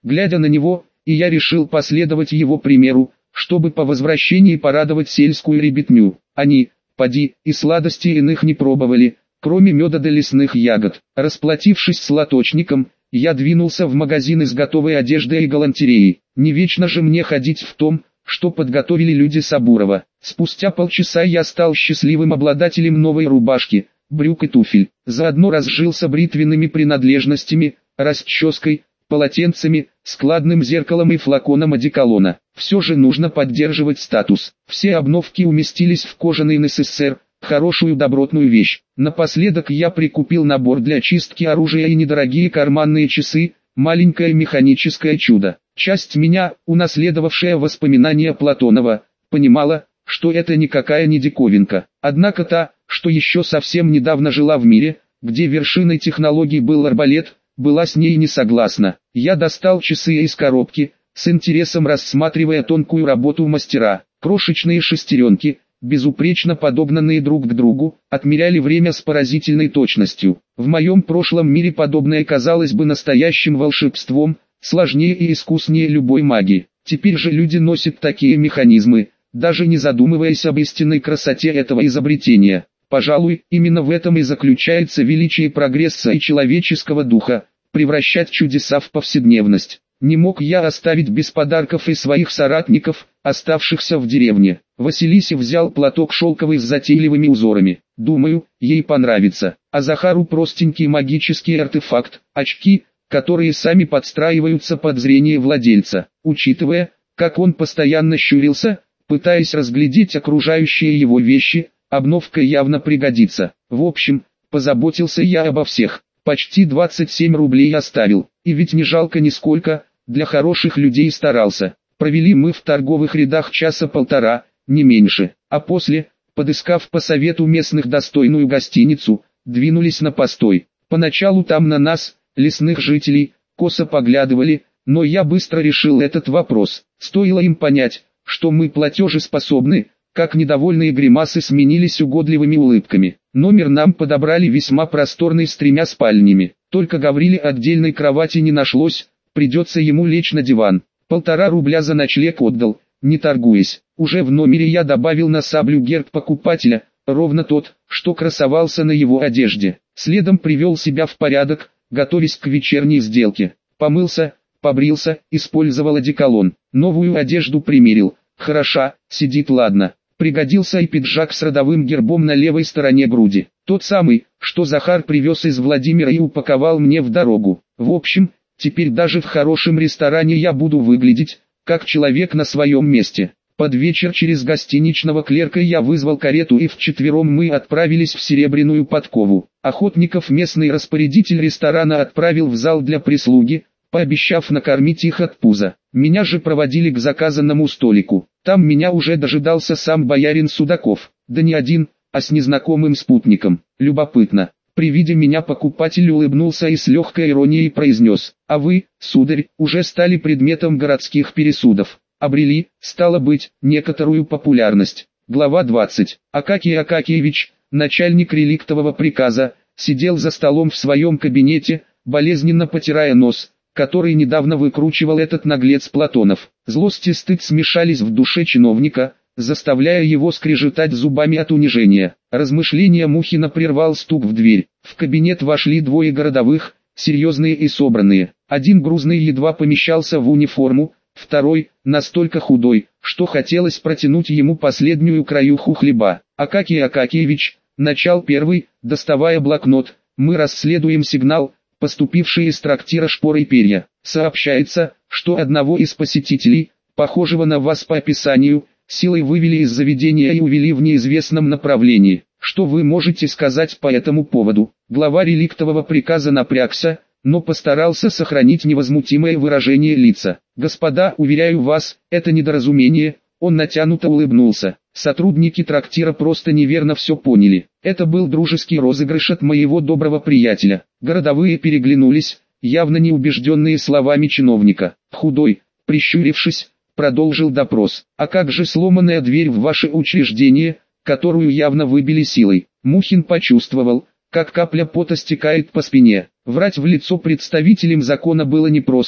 глядя на него, и я решил последовать его примеру, чтобы по возвращении порадовать сельскую ребятню. Они, поди, и сладостей иных не пробовали, кроме меда да лесных ягод. Расплатившись с лоточником, я двинулся в магазин из готовой одежды и галантереи. Не вечно же мне ходить в том, что подготовили люди Сабурова. Спустя полчаса я стал счастливым обладателем новой рубашки, брюк и туфель. Заодно разжился бритвенными принадлежностями, расческой, полотенцами, складным зеркалом и флаконом одеколона. Все же нужно поддерживать статус. Все обновки уместились в кожаный НССР, хорошую добротную вещь. Напоследок я прикупил набор для чистки оружия и недорогие карманные часы, маленькое механическое чудо. Часть меня, унаследовавшая воспоминания Платонова, понимала, что это никакая не диковинка. Однако та, что еще совсем недавно жила в мире, где вершиной технологий был арбалет, была с ней не согласна. Я достал часы из коробки, с интересом рассматривая тонкую работу мастера. Крошечные шестеренки, безупречно подобранные друг к другу, отмеряли время с поразительной точностью. В моем прошлом мире подобное казалось бы настоящим волшебством, сложнее и искуснее любой магии. Теперь же люди носят такие механизмы, даже не задумываясь об истинной красоте этого изобретения. Пожалуй, именно в этом и заключается величие прогресса и человеческого духа, превращать чудеса в повседневность. Не мог я оставить без подарков и своих соратников, оставшихся в деревне. Василисе взял платок шелковый с затейливыми узорами. Думаю, ей понравится. А Захару простенький магический артефакт, очки, которые сами подстраиваются под зрение владельца. Учитывая, как он постоянно щурился, пытаясь разглядеть окружающие его вещи, обновка явно пригодится. В общем, позаботился я обо всех. Почти 27 рублей оставил, и ведь не жалко нисколько, для хороших людей старался. Провели мы в торговых рядах часа полтора, не меньше, а после, подыскав по совету местных достойную гостиницу, двинулись на постой. Поначалу там на нас, лесных жителей, косо поглядывали, но я быстро решил этот вопрос. Стоило им понять, что мы платежеспособны, как недовольные гримасы сменились угодливыми улыбками. Номер нам подобрали весьма просторный с 3 спальнями. Только Гавриле отдельной кровати не нашлось, придется ему лечь на диван. 1,5 рубля за ночлег отдал, не торгуясь. Уже в номере я добавил на саблю герб покупателя, ровно тот, что красовался на его одежде. Следом привел себя в порядок, готовясь к вечерней сделке. Помылся, побрился, использовал одеколон. Новую одежду примерил. Хороша, сидит ладно. Пригодился и пиджак с родовым гербом на левой стороне груди. Тот самый, что Захар привез из Владимира и упаковал мне в дорогу. В общем, теперь даже в хорошем ресторане я буду выглядеть, как человек на своем месте. Под вечер через гостиничного клерка я вызвал карету, и вчетвером мы отправились в Серебряную Подкову. Охотников местный распорядитель ресторана отправил в зал для прислуги, пообещав накормить их от пуза. Меня же проводили к заказанному столику. Там меня уже дожидался сам боярин Судаков, да не один, а с незнакомым спутником. Любопытно. При виде меня покупатель улыбнулся и с легкой иронией произнес: «А вы, сударь, уже стали предметом городских пересудов. Обрели, стало быть, некоторую популярность». Глава 20. Акакий Акакиевич, начальник реликтового приказа, сидел за столом в своем кабинете, болезненно потирая нос, который недавно выкручивал этот наглец Платонов. Злость и стыд смешались в душе чиновника, заставляя его скрежетать зубами от унижения. Размышления Мухина прервал стук в дверь. В кабинет вошли 2 городовых, серьезные и собранные. Один грузный едва помещался в униформу, второй, настолько худой, что хотелось протянуть ему последнюю краюху хлеба. «Акакий Акакиевич», — начал первый, доставая блокнот, — «мы расследуем сигнал, поступивший из трактира «Шпоры и перья». Сообщается, что одного из посетителей, похожего на вас по описанию, силой вывели из заведения и увели в неизвестном направлении. Что вы можете сказать по этому поводу?» Глава реликтового приказа напрягся, но постарался сохранить невозмутимое выражение лица. «Господа, уверяю вас, это недоразумение», — он натянуто улыбнулся. «Сотрудники трактира просто неверно все поняли. Это был дружеский розыгрыш от моего доброго приятеля». Городовые переглянулись, явно не убежденные словами чиновника. Худой, прищурившись, продолжил допрос. «А как же сломанная дверь в ваше учреждение, которую явно выбили силой?» Мухин почувствовал, как капля пота стекает по спине. Врать в лицо представителям закона было непросто,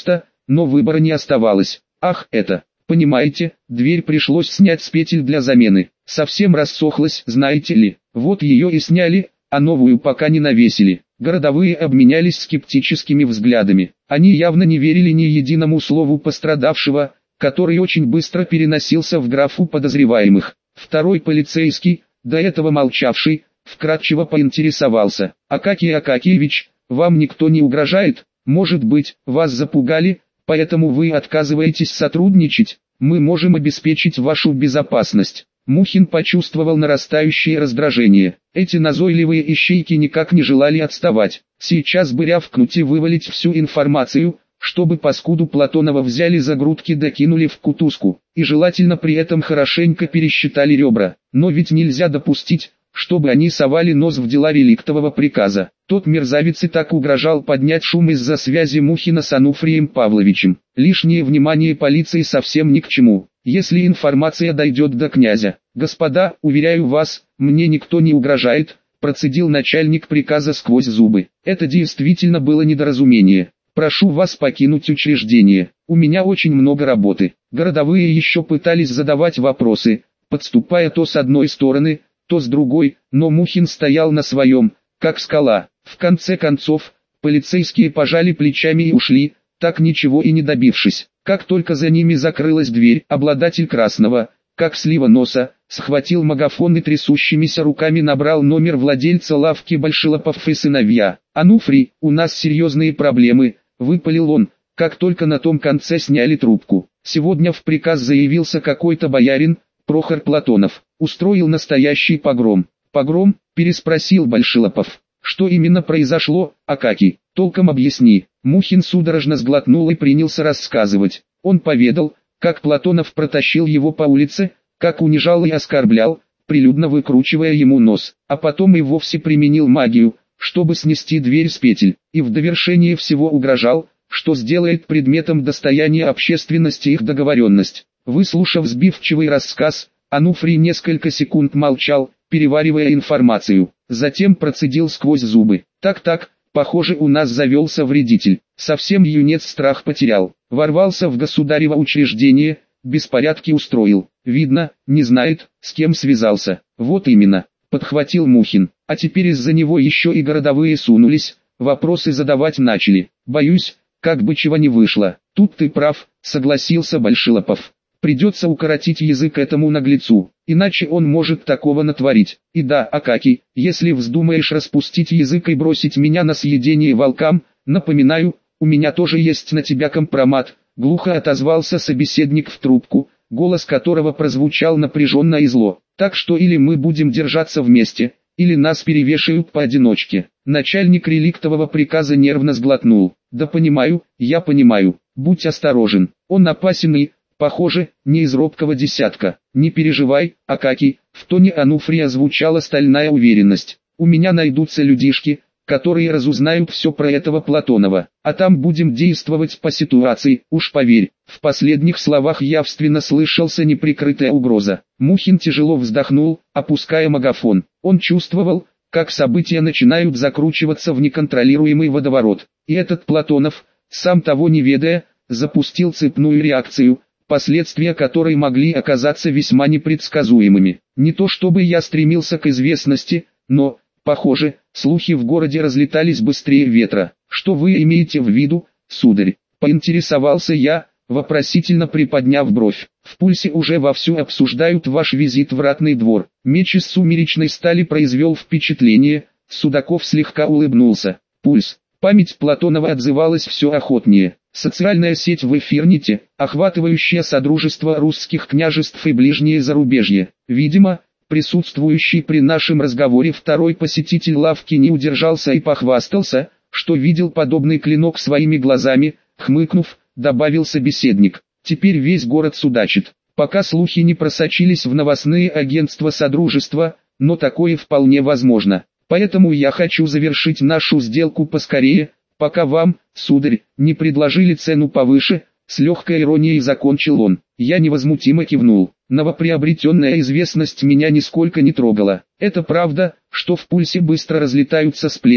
но выбора не оставалось. Ах, это, понимаете, дверь пришлось снять с петель для замены. Совсем рассохлась, знаете ли. Вот ее и сняли, а новую пока не навесили. Городовые обменялись скептическими взглядами. Они явно не верили ни единому слову пострадавшего, который очень быстро переносился в графу подозреваемых. Второй полицейский, до этого молчавший, вкратчиво поинтересовался: «Акакий Акакиевич, вам никто не угрожает? Может быть, вас запугали, поэтому вы отказываетесь сотрудничать? Мы можем обеспечить вашу безопасность». Мухин почувствовал нарастающее раздражение. Эти назойливые ищейки никак не желали отставать. Сейчас бы рявкнуть и вывалить всю информацию, чтобы паскуду Платонова взяли за грудки да кинули в кутузку, и желательно при этом хорошенько пересчитали ребра. Но ведь нельзя допустить, чтобы они совали нос в дела реликтового приказа. Тот мерзавец и так угрожал поднять шум из-за связи Мухина с Ануфрием Павловичем. Лишнее внимание полиции совсем ни к чему, если информация дойдет до князя. «Господа, уверяю вас, мне никто не угрожает», процедил начальник приказа сквозь зубы. «Это действительно было недоразумение. Прошу вас покинуть учреждение, у меня очень много работы». Городовые еще пытались задавать вопросы, подступая то с одной стороны, то с другой, но Мухин стоял на своем, как скала. В конце концов, полицейские пожали плечами и ушли, так ничего и не добившись. Как только за ними закрылась дверь, обладатель красного, как слива носа, схватил магафон и трясущимися руками набрал номер владельца лавки Большилопов и сыновья. «Ануфрий, у нас серьезные проблемы», — выпалил он, как только на том конце сняли трубку. «Сегодня в приказ заявился какой-то боярин, Прохор Платонов, устроил настоящий погром». «Погром?» – переспросил Большилопов. «Что именно произошло, Акакий? Толком объясни». Мухин судорожно сглотнул и принялся рассказывать. Он поведал, как Платонов протащил его по улице, как унижал и оскорблял, прилюдно выкручивая ему нос, а потом и вовсе применил магию, чтобы снести дверь с петель, и в довершение всего угрожал, что сделает предметом достояния общественности их договоренность. Выслушав сбивчивый рассказ, Ануфрий несколько секунд молчал, переваривая информацию, затем процедил сквозь зубы: «Так, похоже, у нас завелся вредитель, совсем юнец страх потерял, ворвался в государево учреждение, беспорядки устроил, видно, не знает, с кем связался». «Вот именно», — подхватил Мухин, «а теперь из-за него еще и городовые сунулись, вопросы задавать начали. Боюсь, как бы чего не вышло». «Тут ты прав», — согласился Большилопов. «Придется укоротить язык этому наглецу, иначе он может такого натворить. И да, Акакий, если вздумаешь распустить язык и бросить меня на съедение волкам, напоминаю, у меня тоже есть на тебя компромат», — глухо отозвался собеседник в трубку, голос которого прозвучал напряженно и зло. «Так что или мы будем держаться вместе, или нас перевешают поодиночке». Начальник реликтового приказа нервно сглотнул. «Да понимаю, я понимаю, будь осторожен, он опасен и, похоже, не из робкого десятка. Не переживай, Акакий», в тоне Ануфрия звучала стальная уверенность. «У меня найдутся людишки, которые разузнают все про этого Платонова, а там будем действовать по ситуации, уж поверь». В последних словах явственно слышался неприкрытая угроза. Мухин тяжело вздохнул, опуская магафон. Он чувствовал, как события начинают закручиваться в неконтролируемый водоворот. И этот Платонов, сам того не ведая, запустил цепную реакцию, последствия которой могли оказаться весьма непредсказуемыми. Не то чтобы я стремился к известности, но, похоже, слухи в городе разлетались быстрее ветра. «Что вы имеете в виду, сударь?» — поинтересовался я, вопросительно приподняв бровь. «В пульсе уже вовсю обсуждают ваш визит в ратный двор». Меч из сумеречной стали произвел впечатление, Судаков слегка улыбнулся. «Пульс». Память Платонова отзывалась все охотнее. Социальная сеть в Эфирните, охватывающая содружество русских княжеств и ближнее зарубежье. Видимо, присутствующий при нашем разговоре второй посетитель лавки не удержался и похвастался, что видел подобный клинок своими глазами, хмыкнув, добавил собеседник. «Теперь весь город судачит. Пока слухи не просочились в новостные агентства Содружества, но такое вполне возможно. Поэтому я хочу завершить нашу сделку поскорее, пока вам, сударь, не предложили цену повыше», с легкой иронией закончил он. Я невозмутимо кивнул. Новоприобретенная известность меня нисколько не трогала. Это правда, что в пульсе быстро разлетаются сплетни,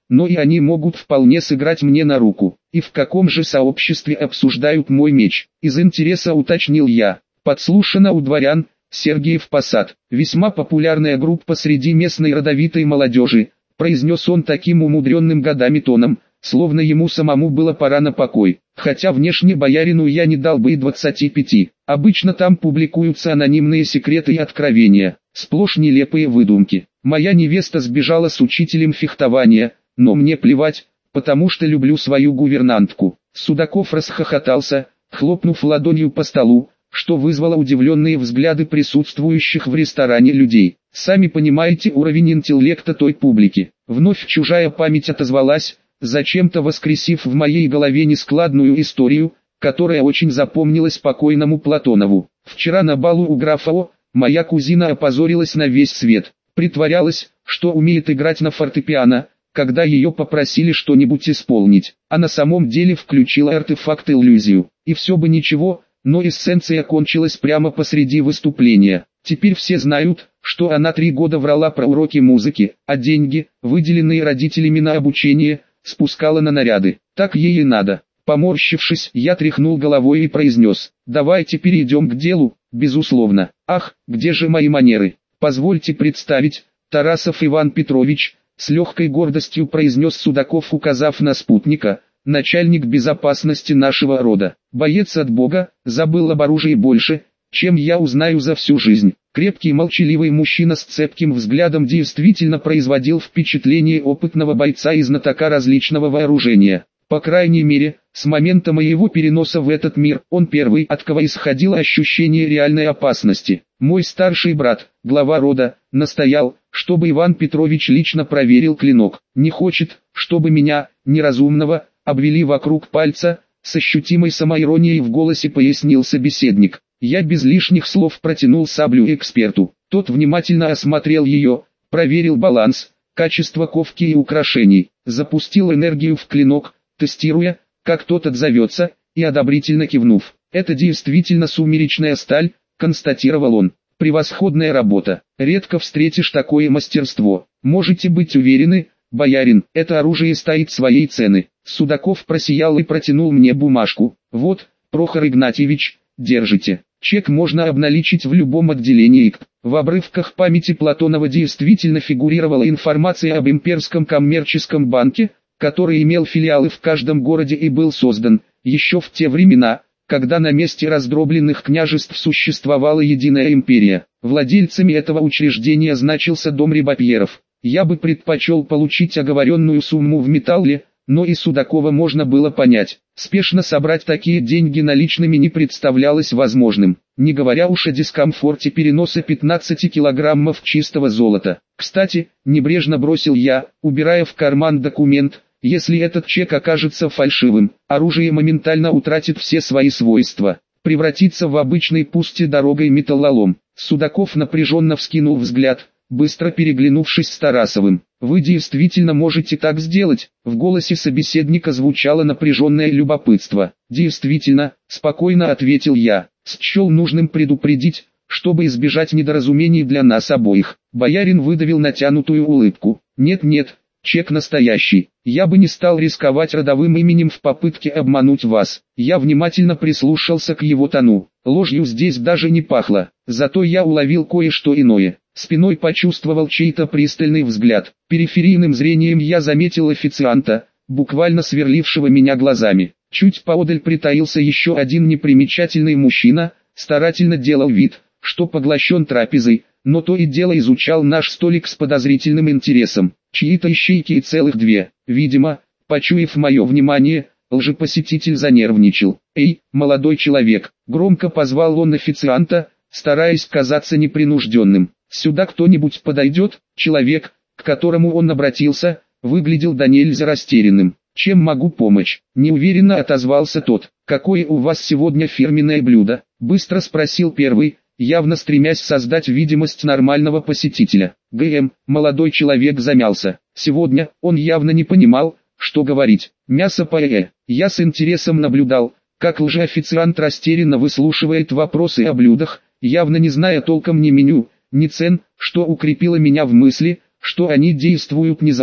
но и они могут вполне сыграть мне на руку. И в каком же сообществе обсуждают мой меч? Из интереса уточнил я. Подслушано у дворян, Сергиев Посад, весьма популярная группа среди местной родовитой молодежи, произнес он таким умудренным годами тоном, словно ему самому было пора на покой, хотя внешне боярину я не дал бы и 25. Обычно там публикуются анонимные секреты и откровения, сплошь нелепые выдумки. Моя невеста сбежала с учителем фехтования, но мне плевать, потому что люблю свою гувернантку. Судаков расхохотался, хлопнув ладонью по столу, что вызвало удивленные взгляды присутствующих в ресторане людей. Сами понимаете уровень интеллекта той публики. Вновь чужая память отозвалась, зачем-то воскресив в моей голове нескладную историю, которая очень запомнилась покойному Платонову. Вчера на балу у графа О, моя кузина опозорилась на весь свет. Притворялась, что умеет играть на фортепиано, когда ее попросили что-нибудь исполнить. А на самом деле включила артефакт-иллюзию. И все бы ничего, но эссенция кончилась прямо посреди выступления. Теперь все знают, что она 3 года врала про уроки музыки, а деньги, выделенные родителями на обучение, спускала на наряды. Так ей и надо. Поморщившись, я тряхнул головой и произнес: давайте перейдем к делу. Безусловно. Ах, где же мои манеры? Позвольте представить, Тарасов Иван Петрович, с легкой гордостью произнес Судаков, указав на спутника, начальник безопасности нашего рода. Боец от Бога, забыл об оружии больше, чем я узнаю за всю жизнь. Крепкий молчаливый мужчина с цепким взглядом действительно производил впечатление опытного бойца и знатока различного вооружения. По крайней мере, с момента моего переноса в этот мир, он первый, от кого исходило ощущение реальной опасности. Мой старший брат, глава рода, настоял, чтобы Иван Петрович лично проверил клинок. Не хочет, чтобы меня, неразумного, обвели вокруг пальца, с ощутимой самоиронией в голосе пояснил собеседник. Я без лишних слов протянул саблю эксперту. Тот внимательно осмотрел ее, проверил баланс, качество ковки и украшений, запустил энергию в клинок, тестируя, как тот отзовется, и одобрительно кивнув. «Это действительно сумеречная сталь», — констатировал он. «Превосходная работа. Редко встретишь такое мастерство. Можете быть уверены, боярин, это оружие стоит своей цены». Судаков просиял и протянул мне бумажку. «Вот, Прохор Игнатьевич, держите. Чек можно обналичить в любом отделении ИКП». В обрывках памяти Платонова действительно фигурировала информация об имперском коммерческом банке, который имел филиалы в каждом городе и был создан, еще в те времена, когда на месте раздробленных княжеств существовала единая империя. Владельцами этого учреждения значился дом Рибапьеров. Я бы предпочел получить оговоренную сумму в металле, но и Судакова можно было понять. Спешно собрать такие деньги наличными не представлялось возможным, не говоря уж о дискомфорте переноса 15 килограммов чистого золота. Кстати, небрежно бросил я, убирая в карман документ, если этот чек окажется фальшивым, оружие моментально утратит все свои свойства, превратится в обычный пусть и дорогой металлолом. Судаков напряженно вскинул взгляд, быстро переглянувшись с Тарасовым. «Вы действительно можете так сделать?» В голосе собеседника звучало напряженное любопытство. «Действительно», — спокойно ответил я, счел нужным предупредить, чтобы избежать недоразумений для нас обоих. Боярин выдавил натянутую улыбку. «Нет-нет, чек настоящий. Я бы не стал рисковать родовым именем в попытке обмануть вас». Я внимательно прислушался к его тону. Ложью здесь даже не пахло, зато я уловил кое-что иное. Спиной почувствовал чей-то пристальный взгляд. Периферийным зрением я заметил официанта, буквально сверлившего меня глазами. Чуть поодаль притаился еще один непримечательный мужчина, старательно делал вид, что поглощен трапезой, но то и дело изучал наш столик с подозрительным интересом. Чьи-то ищейки и целых 2. Видимо, почуяв мое внимание, лжепосетитель занервничал. «Эй, молодой человек!» — громко позвал он официанта, стараясь казаться непринужденным. «Сюда кто-нибудь подойдет?» Человек, к которому он обратился, выглядел до нельзя растерянным. «Чем могу помочь?» — неуверенно отозвался тот. «Какое у вас сегодня фирменное блюдо?» — быстро спросил первый, явно стремясь создать видимость нормального посетителя. Молодой человек замялся. Сегодня он явно не понимал, что говорить. «Мясо паэ». Я с интересом наблюдал, как лжеофициант растерянно выслушивает вопросы о блюдах, явно не зная толком ни меню, ни цен, что укрепило меня в мысли, что они действуют не заодно.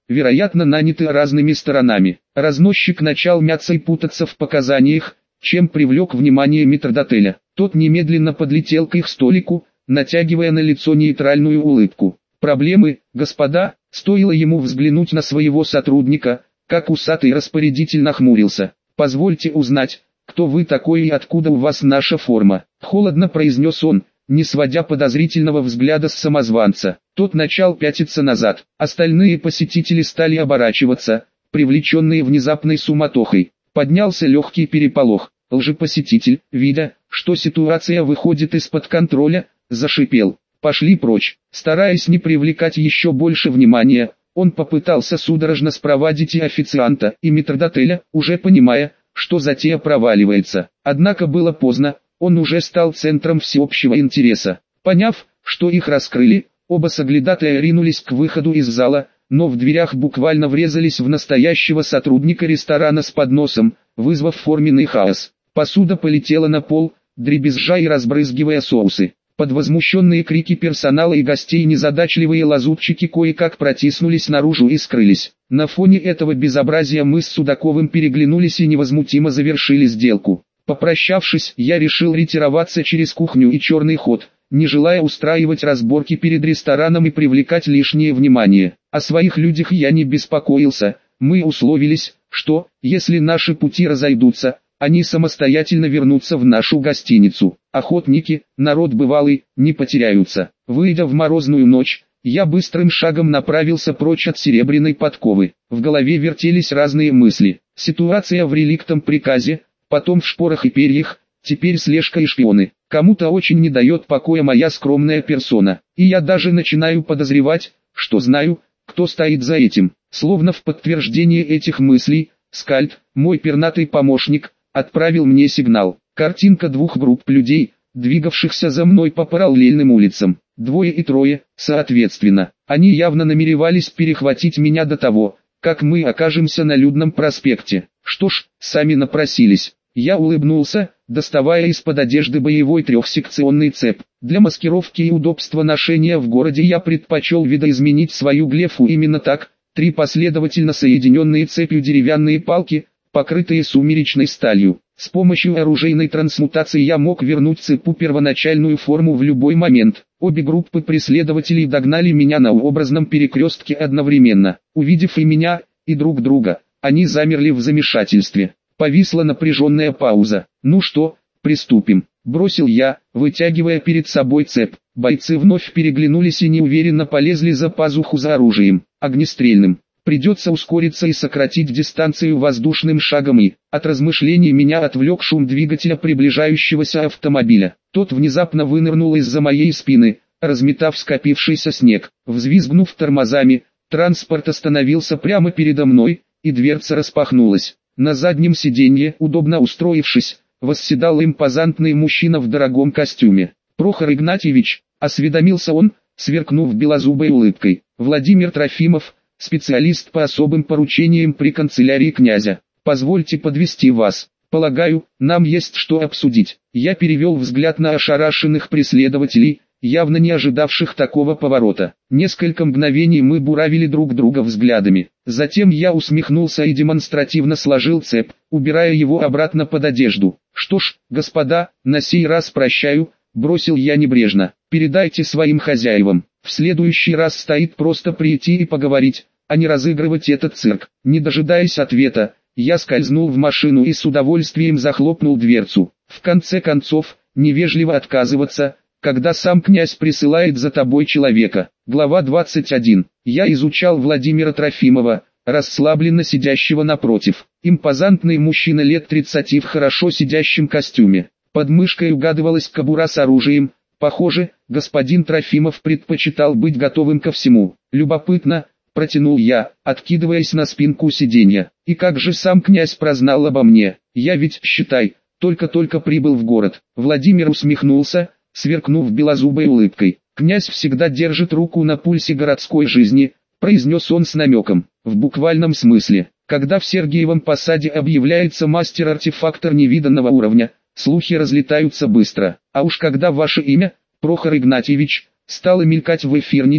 вероятно наняты разными сторонами. Разносчик начал мяться и путаться в показаниях, чем привлек внимание метрдотеля. Тот немедленно подлетел к их столику, натягивая на лицо нейтральную улыбку. «Проблемы, господа?» Стоило ему взглянуть на своего сотрудника, как усатый распорядитель нахмурился. «Позвольте узнать, кто вы такой и откуда у вас наша форма?» Холодно произнес он, не сводя подозрительного взгляда с самозванца. Тот начал пятиться назад. Остальные посетители стали оборачиваться, привлеченные внезапной суматохой. Поднялся легкий переполох. Лжепосетитель, видя, что ситуация выходит из-под контроля, зашипел: «Пошли прочь!» Стараясь не привлекать еще больше внимания, он попытался судорожно спровадить и официанта, и метрдотеля, уже понимая, что затея проваливается. Однако было поздно, он уже стал центром всеобщего интереса. Поняв, что их раскрыли, оба соглядатая ринулись к выходу из зала, но в дверях буквально врезались в настоящего сотрудника ресторана с подносом, вызвав форменный хаос. Посуда полетела на пол, дребезжа и разбрызгивая соусы. Под возмущенные крики персонала и гостей незадачливые лазутчики кое-как протиснулись наружу и скрылись. На фоне этого безобразия мы с Судаковым переглянулись и невозмутимо завершили сделку. Попрощавшись, я решил ретироваться через кухню и черный ход, не желая устраивать разборки перед рестораном и привлекать лишнее внимание. О своих людях я не беспокоился, мы условились, что, если наши пути разойдутся, они самостоятельно вернутся в нашу гостиницу. Охотники, народ бывалый, не потеряются. Выйдя в морозную ночь, я быстрым шагом направился прочь от серебряной подковы. В голове вертелись разные мысли. Ситуация в реликтом приказе, потом в шпорах и перьях, теперь слежка и шпионы. Кому-то очень не дает покоя моя скромная персона. И я даже начинаю подозревать, что знаю, кто стоит за этим. Словно в подтверждение этих мыслей, Скальд, мой пернатый помощник, отправил мне сигнал. Картинка двух групп людей, двигавшихся за мной по параллельным улицам. Двое и трое, соответственно. Они явно намеревались перехватить меня до того, как мы окажемся на людном проспекте. Что ж, сами напросились. Я улыбнулся, доставая из-под одежды боевой трехсекционный цеп. Для маскировки и удобства ношения в городе я предпочел видоизменить свою глефу именно так. 3 последовательно соединенные цепью деревянные палки, покрытые сумеречной сталью. С помощью оружейной трансмутации я мог вернуть цепу первоначальную форму в любой момент. Обе группы преследователей догнали меня на образном перекрестке одновременно. Увидев и меня, и друг друга, они замерли в замешательстве. Повисла напряженная пауза. «Ну что, приступим», — бросил я, вытягивая перед собой цепь. Бойцы вновь переглянулись и неуверенно полезли за пазуху за оружием, огнестрельным. Придется ускориться и сократить дистанцию воздушным шагом и, от размышлений меня отвлек шум двигателя приближающегося автомобиля. Тот внезапно вынырнул из-за моей спины, разметав скопившийся снег. Взвизгнув тормозами, транспорт остановился прямо передо мной, и дверца распахнулась. На заднем сиденье, удобно устроившись, восседал импозантный мужчина в дорогом костюме. «Прохор Игнатьевич», — осведомился он, сверкнув белозубой улыбкой, — «Владимир Трофимов, специалист по особым поручениям при канцелярии князя. Позвольте подвести вас. Полагаю, нам есть что обсудить». Я перевел взгляд на ошарашенных преследователей, явно не ожидавших такого поворота. Несколько мгновений мы буравили друг друга взглядами. Затем я усмехнулся и демонстративно сложил цепь, убирая его обратно под одежду. «Что ж, господа, на сей раз прощаю», — бросил я небрежно. «Передайте своим хозяевам. В следующий раз стоит просто прийти и поговорить, а не разыгрывать этот цирк». Не дожидаясь ответа, я скользнул в машину и с удовольствием захлопнул дверцу. В конце концов, невежливо отказываться, когда сам князь присылает за тобой человека. Глава 21. Я изучал Владимира Трофимова, расслабленно сидящего напротив. Импозантный мужчина лет 30 в хорошо сидящем костюме. Под мышкой угадывалась кобура с оружием. Похоже, господин Трофимов предпочитал быть готовым ко всему. «Любопытно», — протянул я, откидываясь на спинку сиденья. «И как же сам князь прознал обо мне? Я ведь, считай, только-только прибыл в город». Владимир усмехнулся, сверкнув белозубой улыбкой. «Князь всегда держит руку на пульсе городской жизни», — произнес он с намеком. «В буквальном смысле. Когда в Сергиевом Посаде объявляется мастер-артефактор невиданного уровня, слухи разлетаются быстро. А уж когда ваше имя, Прохор Игнатьевич, стало мелькать в эфирните,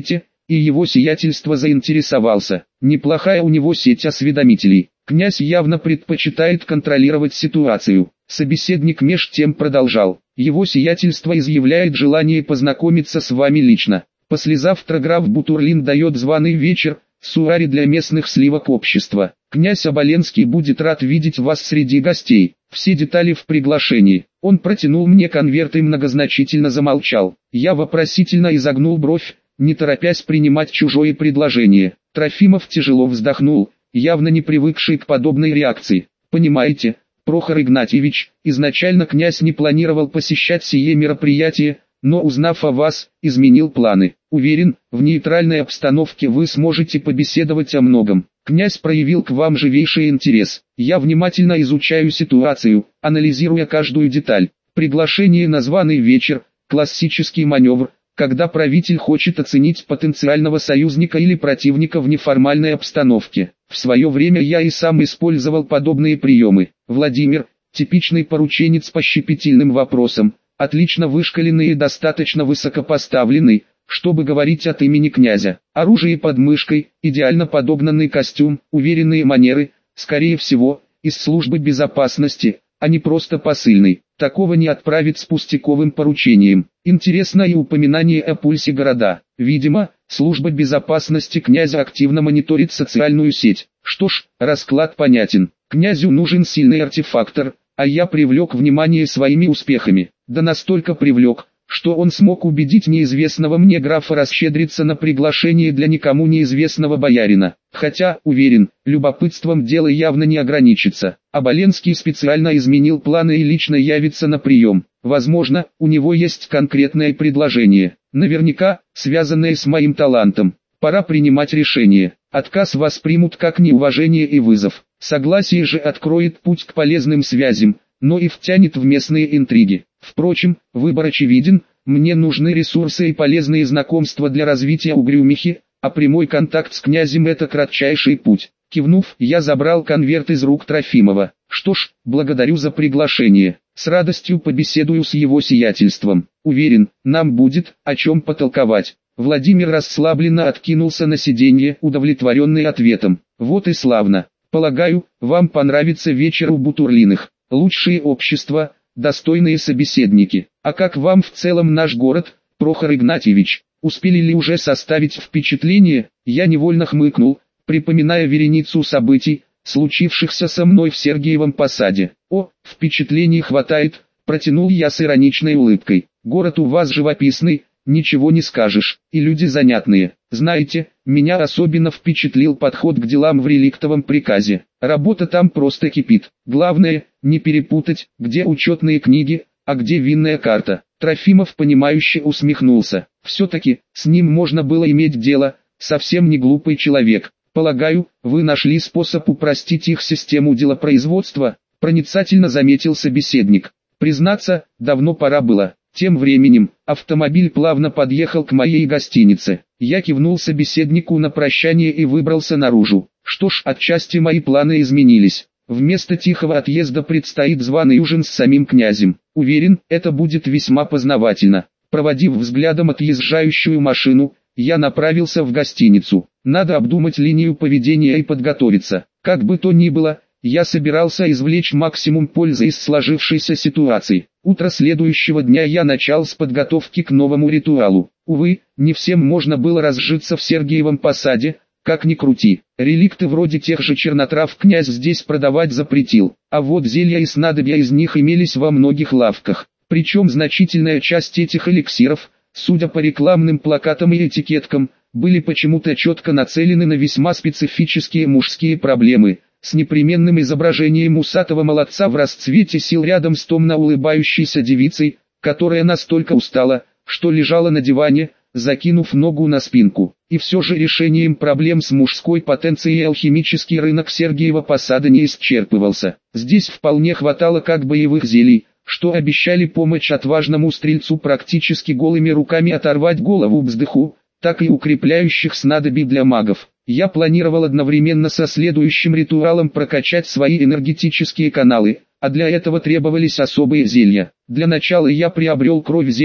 и его сиятельство заинтересовался. Неплохая у него сеть осведомителей. Князь явно предпочитает контролировать ситуацию. Собеседник меж тем продолжал. Его сиятельство изъявляет желание познакомиться с вами лично. Послезавтра граф Бутурлин дает званый вечер, суари для местных сливок общества. Князь Оболенский будет рад видеть вас среди гостей. Все детали в приглашении. Он протянул мне конверт и многозначительно замолчал. Я вопросительно изогнул бровь, не торопясь принимать чужое предложение. Трофимов тяжело вздохнул, явно не привыкший к подобной реакции. Понимаете, Прохор Игнатьевич, изначально князь не планировал посещать сие мероприятие, но узнав о вас, изменил планы. Уверен, в нейтральной обстановке вы сможете побеседовать о многом. Князь проявил к вам живейший интерес. Я внимательно изучаю ситуацию, анализируя каждую деталь. Приглашение на званый вечер – классический маневр, когда правитель хочет оценить потенциального союзника или противника в неформальной обстановке. В свое время я и сам использовал подобные приемы. Владимир – типичный порученец по щепетильным вопросам, отлично вышколенный и достаточно высокопоставленный, чтобы говорить от имени князя. Оружие под мышкой, идеально подогнанный костюм, уверенные манеры, скорее всего, из службы безопасности, а не просто посыльный. Такого не отправить с пустяковым поручением. Интересно и упоминание о пульсе города. Видимо, служба безопасности князя активно мониторит социальную сеть. Что ж, расклад понятен. Князю нужен сильный артефактор, а я привлек внимание своими успехами. Да настолько привлек, что он смог убедить неизвестного мне графа расщедриться на приглашение для никому неизвестного боярина. Хотя, уверен, любопытством дело явно не ограничится. Оболенский специально изменил планы и лично явится на прием. Возможно, у него есть конкретное предложение. Наверняка, связанное с моим талантом. Пора принимать решение. Отказ воспримут как неуважение и вызов. Согласие же откроет путь к полезным связям, но и втянет в местные интриги. Впрочем, выбор очевиден, мне нужны ресурсы и полезные знакомства для развития угрюмихи, а прямой контакт с князем – это кратчайший путь. Кивнув, я забрал конверт из рук Трофимова. Что ж, благодарю за приглашение. С радостью побеседую с его сиятельством. Уверен, нам будет о чем потолковать. Владимир расслабленно откинулся на сиденье, удовлетворенный ответом. Вот и славно. Полагаю, вам понравится вечер у Бутурлиных. Лучшие общества, достойные собеседники. А как вам в целом наш город, Прохор Игнатьевич? Успели ли уже составить впечатление? Я невольно хмыкнул, припоминая вереницу событий, случившихся со мной в Сергиевом Посаде. О, впечатлений хватает, протянул я с ироничной улыбкой. Город у вас живописный, ничего не скажешь, и люди занятные. Знаете, меня особенно впечатлил подход к делам в реликтовом приказе. Работа там просто кипит. Главное, не перепутать, где учетные книги, а где винная карта. Трофимов понимающе усмехнулся. Все-таки, с ним можно было иметь дело, совсем не глупый человек. Полагаю, вы нашли способ упростить их систему делопроизводства, проницательно заметил собеседник. Признаться, давно пора было. Тем временем, автомобиль плавно подъехал к моей гостинице. Я кивнул собеседнику на прощание и выбрался наружу. Что ж, отчасти мои планы изменились. Вместо тихого отъезда предстоит званый ужин с самим князем. Уверен, это будет весьма познавательно. Проводив взглядом отъезжающую машину, я направился в гостиницу. Надо обдумать линию поведения и подготовиться. Как бы то ни было, я собирался извлечь максимум пользы из сложившейся ситуации. Утро следующего дня я начал с подготовки к новому ритуалу. Увы, не всем можно было разжиться в Сергиевом Посаде, как ни крути. Реликты вроде тех же чернотрав князь здесь продавать запретил, а вот зелья и снадобья из них имелись во многих лавках. Причем значительная часть этих эликсиров, судя по рекламным плакатам и этикеткам, были почему-то четко нацелены на весьма специфические мужские проблемы, с непременным изображением усатого молодца в расцвете сил рядом с томно улыбающейся девицей, которая настолько устала, что лежала на диване, закинув ногу на спинку. И все же решением проблем с мужской потенцией алхимический рынок Сергиева Посада не исчерпывался. Здесь вполне хватало как боевых зелий, что обещали помочь отважному стрельцу практически голыми руками оторвать голову бздыху, так и укрепляющих снадобий для магов. Я планировал одновременно со следующим ритуалом прокачать свои энергетические каналы, а для этого требовались особые зелья. Для начала я приобрел кровь земли,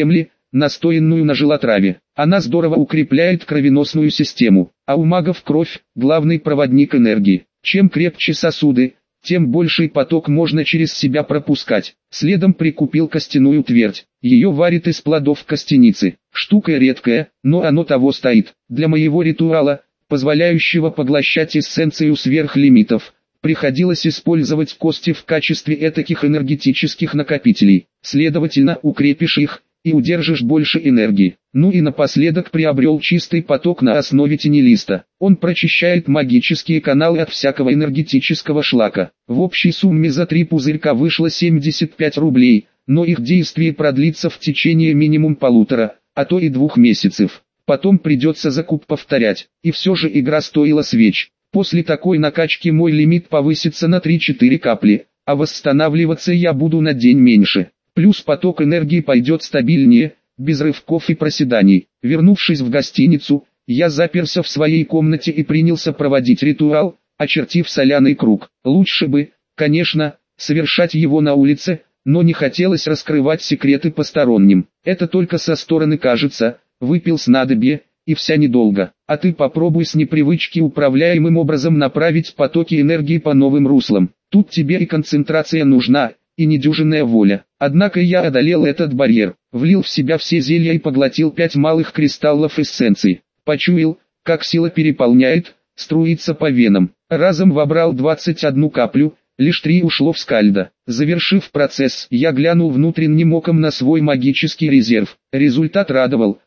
настоянную на желотраве. Она здорово укрепляет кровеносную систему, а у магов кровь – главный проводник энергии. Чем крепче сосуды, тем больший поток можно через себя пропускать. Следом прикупил костяную твердь. Ее варят из плодов костяницы. Штука редкая, но оно того стоит. Для моего ритуала, позволяющего поглощать эссенцию сверх лимитов, приходилось использовать кости в качестве этаких энергетических накопителей. Следовательно, укрепишь их и удержишь больше энергии. Ну и напоследок приобрел чистый поток на основе тенелиста. Он прочищает магические каналы от всякого энергетического шлака. В общей сумме за 3 пузырька вышло 75 рублей, но их действие продлится в течение минимум 1,5, а то и 2 месяцев. Потом придется закуп повторять. И все же игра стоила свеч. После такой накачки мой лимит повысится на 3-4 капли, а восстанавливаться я буду на день меньше. Плюс поток энергии пойдет стабильнее, без рывков и проседаний. Вернувшись в гостиницу, я заперся в своей комнате и принялся проводить ритуал, очертив соляный круг. Лучше бы, конечно, совершать его на улице, но не хотелось раскрывать секреты посторонним. Это только со стороны кажется, выпил снадобье, и вся недолго. А ты попробуй с непривычки управляемым образом направить потоки энергии по новым руслам. Тут тебе и концентрация нужна, и недюжинная воля. Однако я одолел этот барьер, влил в себя все зелья и поглотил 5 малых кристаллов эссенции. Почуял, как сила переполняет, струится по венам. Разом вобрал 21 каплю, лишь 3 ушло в скальдо. Завершив процесс, я глянул внутренним оком на свой магический резерв. Результат радовал,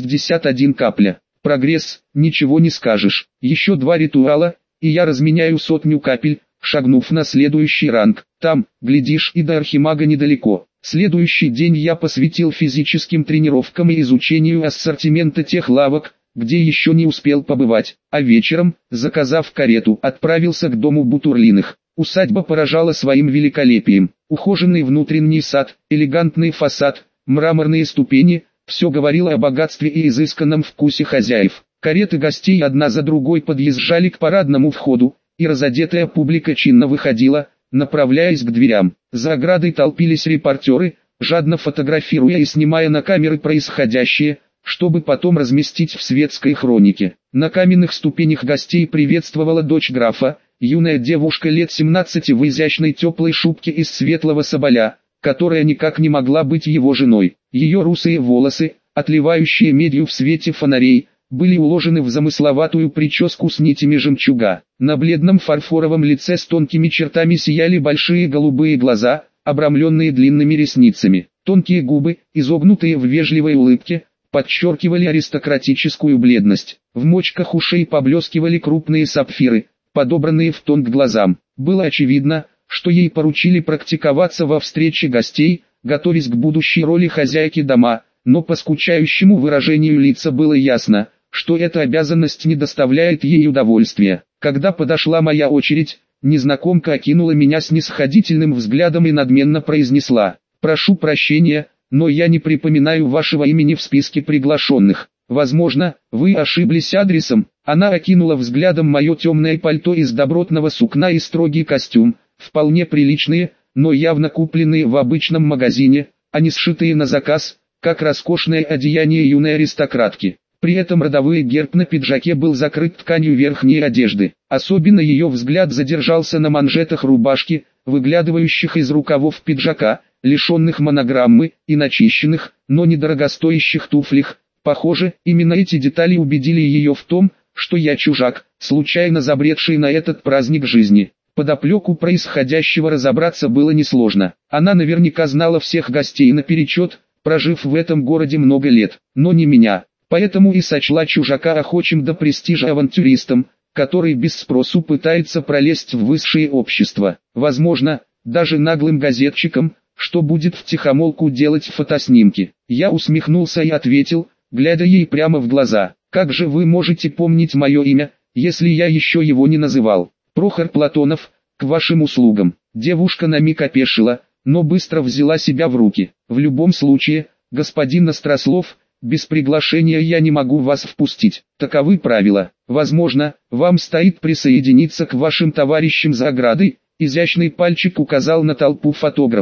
61 капля. Прогресс, ничего не скажешь. Еще 2 ритуала, и я разменяю 100 капель, шагнув на следующий ранг. Там, глядишь, и до архимага недалеко. Следующий день я посвятил физическим тренировкам и изучению ассортимента тех лавок, где еще не успел побывать, а вечером, заказав карету, отправился к дому Бутурлиных. Усадьба поражала своим великолепием. Ухоженный внутренний сад, элегантный фасад, мраморные ступени – все говорило о богатстве и изысканном вкусе хозяев. Кареты гостей одна за другой подъезжали к парадному входу, и разодетая публика чинно выходила, направляясь к дверям. За оградой толпились репортеры, жадно фотографируя и снимая на камеры происходящее, чтобы потом разместить в светской хронике. На каменных ступенях гостей приветствовала дочь графа, юная девушка лет 17 в изящной теплой шубке из светлого соболя, которая никак не могла быть его женой. Ее русые волосы, отливающие медью в свете фонарей, были уложены в замысловатую прическу с нитями жемчуга. На бледном фарфоровом лице с тонкими чертами сияли большие голубые глаза, обрамленные длинными ресницами. Тонкие губы, изогнутые в вежливой улыбке, подчеркивали аристократическую бледность. В мочках ушей поблескивали крупные сапфиры, подобранные в тон к глазам. Было очевидно, что ей поручили практиковаться во встрече гостей, готовясь к будущей роли хозяйки дома, но по скучающему выражению лица было ясно, что эта обязанность не доставляет ей удовольствия. Когда подошла моя очередь, незнакомка окинула меня снисходительным взглядом и надменно произнесла: «Прошу прощения, но я не припоминаю вашего имени в списке приглашенных. Возможно, вы ошиблись адресом». Она окинула взглядом мое темное пальто из добротного сукна и строгий костюм, вполне приличные, но явно купленные в обычном магазине, а не сшитые на заказ, как роскошное одеяние юной аристократки. При этом родовой герб на пиджаке был закрыт тканью верхней одежды. Особенно ее взгляд задержался на манжетах рубашки, выглядывающих из рукавов пиджака, лишенных монограммы, и начищенных, но недорогостоящих туфлях. Похоже, именно эти детали убедили ее в том, что я чужак, случайно забредший на этот праздник жизни. Подоплеку происходящего разобраться было несложно. Она наверняка знала всех гостей наперечет, прожив в этом городе много лет, но не меня. Поэтому и сочла чужака охочим до престижа авантюристом, который без спросу пытается пролезть в высшее общество. Возможно, даже наглым газетчиком, что будет втихомолку делать фотоснимки. Я усмехнулся и ответил, глядя ей прямо в глаза: «Как же вы можете помнить мое имя, если я еще его не называл?» «Прохор Платонов, к вашим услугам». Девушка на миг опешила, но быстро взяла себя в руки. «В любом случае, господин Острослов, без приглашения я не могу вас впустить. Таковы правила. Возможно, вам стоит присоединиться к вашим товарищам за оградой». Изящный пальчик указал на толпу фотографов.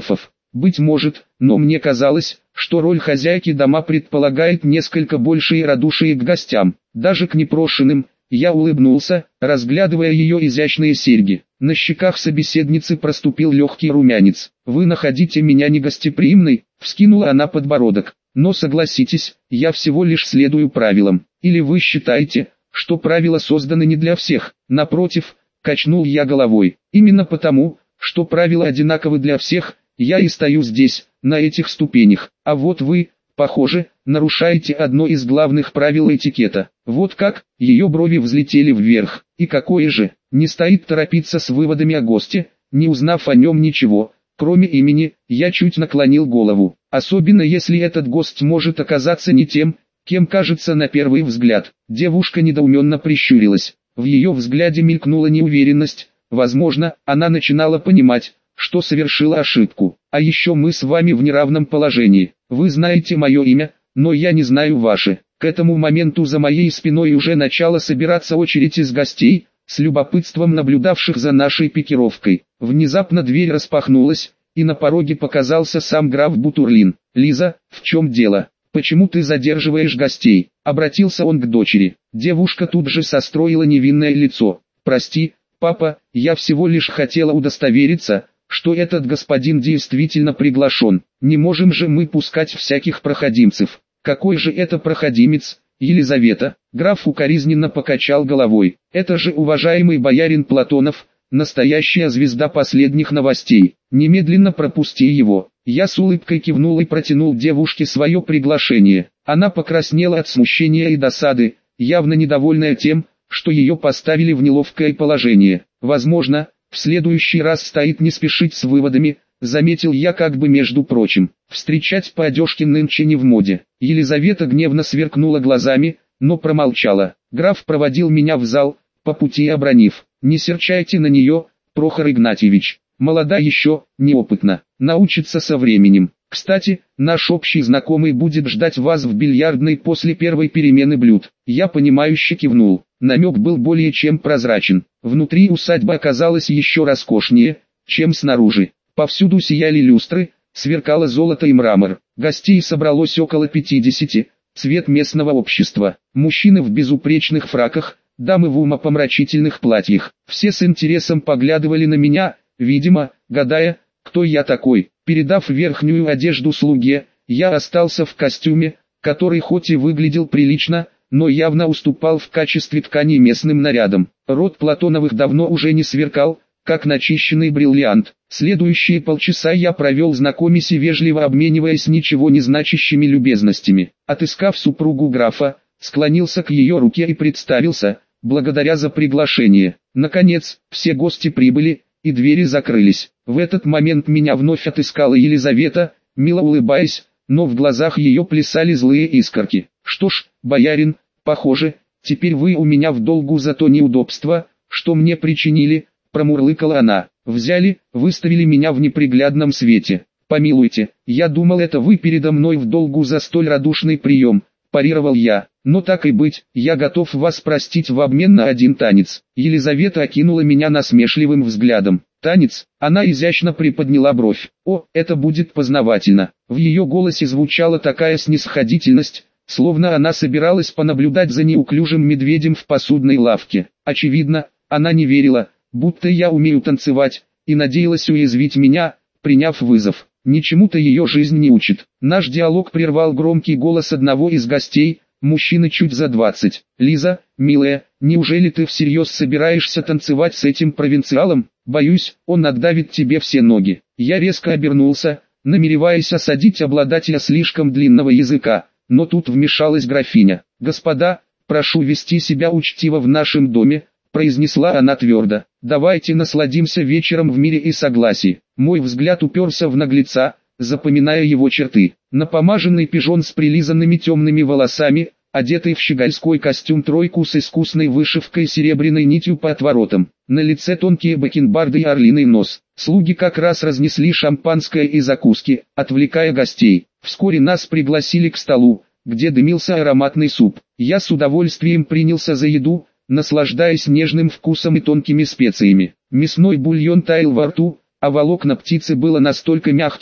Быть может, но мне казалось, что роль хозяйки дома предполагает несколько большее радушие к гостям, даже к непрошенным. Я улыбнулся, разглядывая ее изящные серьги. На щеках собеседницы проступил легкий румянец. «Вы находите меня негостеприимной?» — вскинула она подбородок. «Но согласитесь, я всего лишь следую правилам. Или вы считаете, что правила созданы не для всех?» Напротив, качнул я головой. «Именно потому, что правила одинаковы для всех, я и стою здесь, на этих ступенях. А вот вы, похоже, нарушаете одно из главных правил этикета». «Вот как?» — ее брови взлетели вверх. «И какое же?» Не стоит торопиться с выводами о госте, не узнав о нем ничего, кроме имени. Я чуть наклонил голову. Особенно если этот гость может оказаться не тем, кем кажется на первый взгляд. Девушка недоуменно прищурилась. В ее взгляде мелькнула неуверенность. Возможно, она начинала понимать, что совершила ошибку. «А еще мы с вами в неравном положении. Вы знаете мое имя, но я не знаю ваше». К этому моменту за моей спиной уже начала собираться очередь из гостей, с любопытством наблюдавших за нашей пикировкой. Внезапно дверь распахнулась, и на пороге показался сам граф Бутурлин. «Лиза, в чем дело? Почему ты задерживаешь гостей?» — обратился он к дочери. Девушка тут же состроила невинное лицо. «Прости, папа, я всего лишь хотела удостовериться, что этот господин действительно приглашен. Не можем же мы пускать всяких проходимцев». «Какой же это проходимец, Елизавета?» Граф укоризненно покачал головой. «Это же уважаемый боярин Платонов, настоящая звезда последних новостей. Немедленно пропусти его». Я с улыбкой кивнул и протянул девушке свое приглашение. Она покраснела от смущения и досады, явно недовольная тем, что ее поставили в неловкое положение. «Возможно, в следующий раз стоит не спешить с выводами», заметил я как бы между прочим. «Встречать по одежке нынче не в моде». Елизавета гневно сверкнула глазами, но промолчала. Граф проводил меня в зал, по пути обронив: «Не серчайте на нее, Прохор Игнатьевич. Молода еще, неопытна, научится со временем. Кстати, наш общий знакомый будет ждать вас в бильярдной после первой перемены блюд». Я понимающе кивнул. Намек был более чем прозрачен. Внутри усадьба оказалась еще роскошнее, чем снаружи. Повсюду сияли люстры, сверкало золото и мрамор. Гостей собралось около 50, цвет местного общества. Мужчины в безупречных фраках, дамы в умопомрачительных платьях. Все с интересом поглядывали на меня, видимо, гадая, кто я такой. Передав верхнюю одежду слуге, я остался в костюме, который хоть и выглядел прилично, но явно уступал в качестве ткани местным нарядам. Рот Платоновых давно уже не сверкал, как начищенный бриллиант. Следующие полчаса я провел знакомясь и вежливо обмениваясь ничего не значащими любезностями. Отыскав супругу графа, склонился к ее руке и представился, благодаря за приглашение. Наконец, все гости прибыли, и двери закрылись. В этот момент меня вновь отыскала Елизавета, мило улыбаясь, но в глазах ее плясали злые искорки. «Что ж, боярин, похоже, теперь вы у меня в долгу за то неудобство, что мне причинили», — промурлыкала она. «Взяли, выставили меня в неприглядном свете. Помилуйте, я думал, это вы передо мной в долгу за столь радушный прием», — парировал я. «Но так и быть, я готов вас простить в обмен на один танец». Елизавета окинула меня насмешливым взглядом. «Танец?» Она изящно приподняла бровь. «О, это будет познавательно». В ее голосе звучала такая снисходительность, словно она собиралась понаблюдать за неуклюжим медведем в посудной лавке. Очевидно, она не верила, будто я умею танцевать, и надеялась уязвить меня, приняв вызов. Ничему-то ее жизнь не учит. Наш диалог прервал громкий голос одного из гостей, мужчины чуть за 20. «Лиза, милая, неужели ты всерьез собираешься танцевать с этим провинциалом? Боюсь, он отдавит тебе все ноги». Я резко обернулся, намереваясь осадить обладателя слишком длинного языка, но тут вмешалась графиня. «Господа, прошу вести себя учтиво в нашем доме», — произнесла она твердо. «Давайте насладимся вечером в мире и согласии». Мой взгляд уперся в наглеца, запоминая его черты. Напомаженный пижон с прилизанными темными волосами, одетый в щегольской костюм-тройку с искусной вышивкой серебряной нитью по отворотам. На лице тонкие бакенбарды и орлиный нос. Слуги как раз разнесли шампанское и закуски, отвлекая гостей. Вскоре нас пригласили к столу, где дымился ароматный суп. Я с удовольствием принялся за еду, наслаждаясь нежным вкусом и тонкими специями. Мясной бульон таял во рту, а волокна птицы было настолько мягким,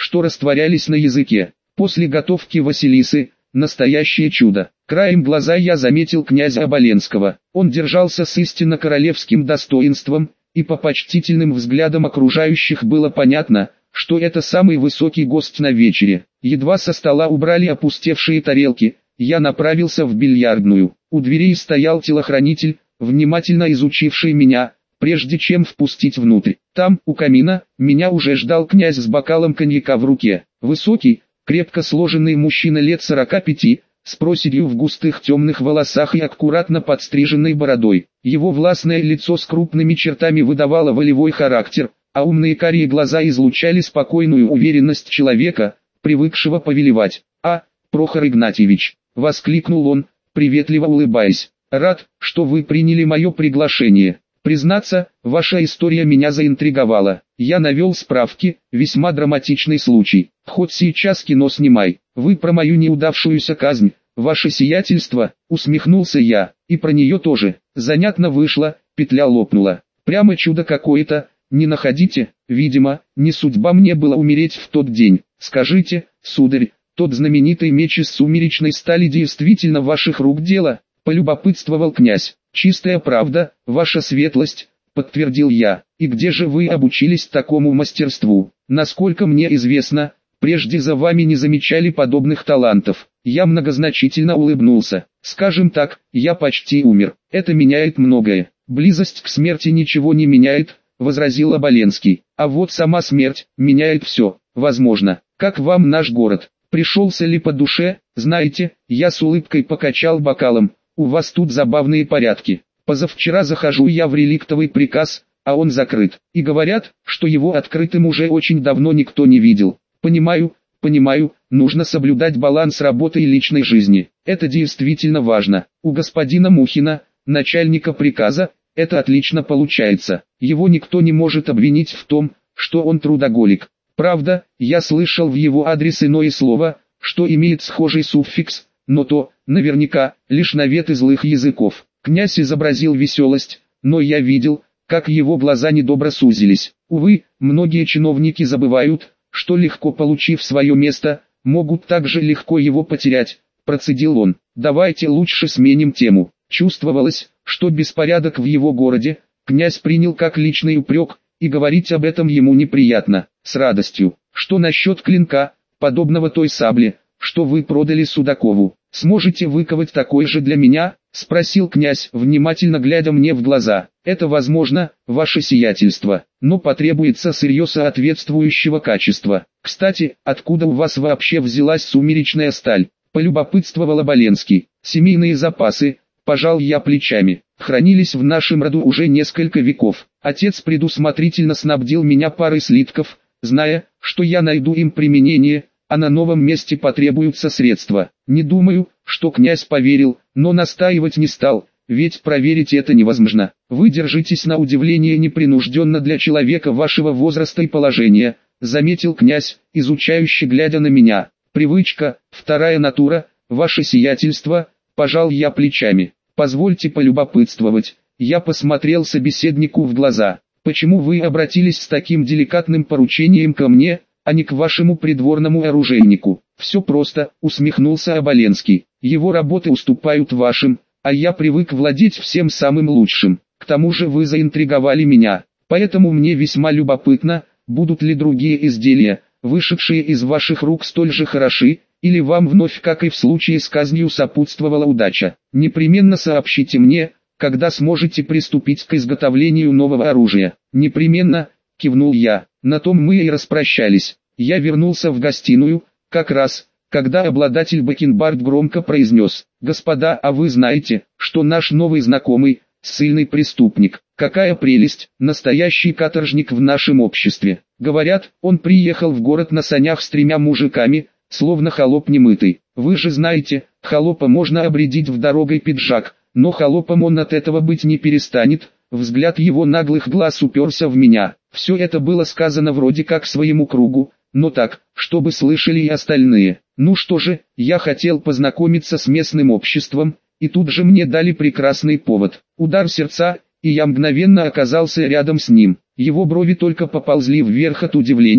что растворялись на языке. После готовки Василисы, настоящее чудо. Краем глаза я заметил князя Оболенского. Он держался с истинно королевским достоинством, и по почтительным взглядам окружающих было понятно, что это самый высокий гость на вечере. Едва со стола убрали опустевшие тарелки, я направился в бильярдную. У дверей стоял телохранитель, внимательно изучивший меня, прежде чем впустить внутрь. Там, у камина, меня уже ждал князь с бокалом коньяка в руке. Высокий, крепко сложенный мужчина лет 45, с проседью в густых темных волосах и аккуратно подстриженной бородой. Его властное лицо с крупными чертами выдавало волевой характер, а умные карие глаза излучали спокойную уверенность человека, привыкшего повелевать. «А, Прохор Игнатьевич!» — воскликнул он, приветливо улыбаясь. «Рад, что вы приняли мое приглашение. Признаться, ваша история меня заинтриговала. Я навел справки, весьма драматичный случай. Хоть сейчас кино снимай. Вы про мою неудавшуюся казнь, ваше сиятельство», — усмехнулся я, — «и про нее тоже. Занятно вышло, петля лопнула. Прямо чудо какое-то, не находите? Видимо, не судьба мне было умереть в тот день. Скажите, сударь, тот знаменитый меч из сумеречной стали действительно ваших рук дело?» — полюбопытствовал князь. «Чистая правда, ваша светлость», — подтвердил я. «И где же вы обучились такому мастерству? Насколько мне известно, прежде за вами не замечали подобных талантов». Я многозначительно улыбнулся. «Скажем так, я почти умер. Это меняет многое». «Близость к смерти ничего не меняет», — возразил Оболенский. «А вот сама смерть меняет все. Возможно. Как вам наш город? Пришелся ли по душе? Знаете, я с улыбкой покачал бокалом. У вас тут забавные порядки. Позавчера захожу я в реликтовый приказ, а он закрыт. И говорят, что его открытым уже очень давно никто не видел. Понимаю, нужно соблюдать баланс работы и личной жизни. Это действительно важно. У господина Мухина, начальника приказа, это отлично получается. Его никто не может обвинить в том, что он трудоголик. Правда, я слышал в его адрес иное слово, что имеет схожий суффикс, но то, наверняка, лишь наветы злых языков». Князь изобразил веселость, но я видел, как его глаза недобро сузились. Увы, многие чиновники забывают, что легко получив свое место, могут также легко его потерять, процедил он. «Давайте лучше сменим тему». Чувствовалось, что беспорядок в его городе, князь принял как личный упрек, и говорить об этом ему неприятно. С радостью. «Что насчет клинка, подобного той сабле, что вы продали Судакову? Сможете выковать такой же для меня?» — спросил князь, внимательно глядя мне в глаза. «Это возможно, ваше сиятельство, но потребуется сырье соответствующего качества. Кстати, откуда у вас вообще взялась сумеречная сталь?» — полюбопытствовал Оболенский. «Семейные запасы», — пожал я плечами, — «хранились в нашем роду уже несколько веков. Отец предусмотрительно снабдил меня парой слитков, зная, что я найду им применение, а на новом месте потребуются средства». Не думаю, что князь поверил, но настаивать не стал, ведь проверить это невозможно. «Вы держитесь на удивление непринужденно для человека вашего возраста и положения», — заметил князь, изучающе глядя на меня. «Привычка, вторая натура, ваше сиятельство», — пожал я плечами. «Позвольте полюбопытствовать». Я посмотрел собеседнику в глаза. «Почему вы обратились с таким деликатным поручением ко мне, а не к вашему придворному оружейнику?» «Все просто», — усмехнулся Оболенский. «Его работы уступают вашим, а я привык владеть всем самым лучшим. К тому же вы заинтриговали меня, поэтому мне весьма любопытно, будут ли другие изделия, вышедшие из ваших рук, столь же хороши, или вам вновь, как и в случае с казнью, сопутствовала удача. Непременно сообщите мне, когда сможете приступить к изготовлению нового оружия». «Непременно», — кивнул я. На том мы и распрощались. Я вернулся в гостиную, как раз, когда обладатель бакенбард громко произнес: «Господа, а вы знаете, что наш новый знакомый – ссыльный преступник? Какая прелесть, настоящий каторжник в нашем обществе. Говорят, он приехал в город на санях с 3 мужиками, словно холоп немытый. Вы же знаете, холопа можно обрядить в дорогой пиджак, но холопом он от этого быть не перестанет». Взгляд его наглых глаз уперся в меня. Все это было сказано вроде как своему кругу, но так, чтобы слышали и остальные. Ну что же, я хотел познакомиться с местным обществом, и тут же мне дали прекрасный повод. Удар сердца, и я мгновенно оказался рядом с ним. Его брови только поползли вверх от удивления,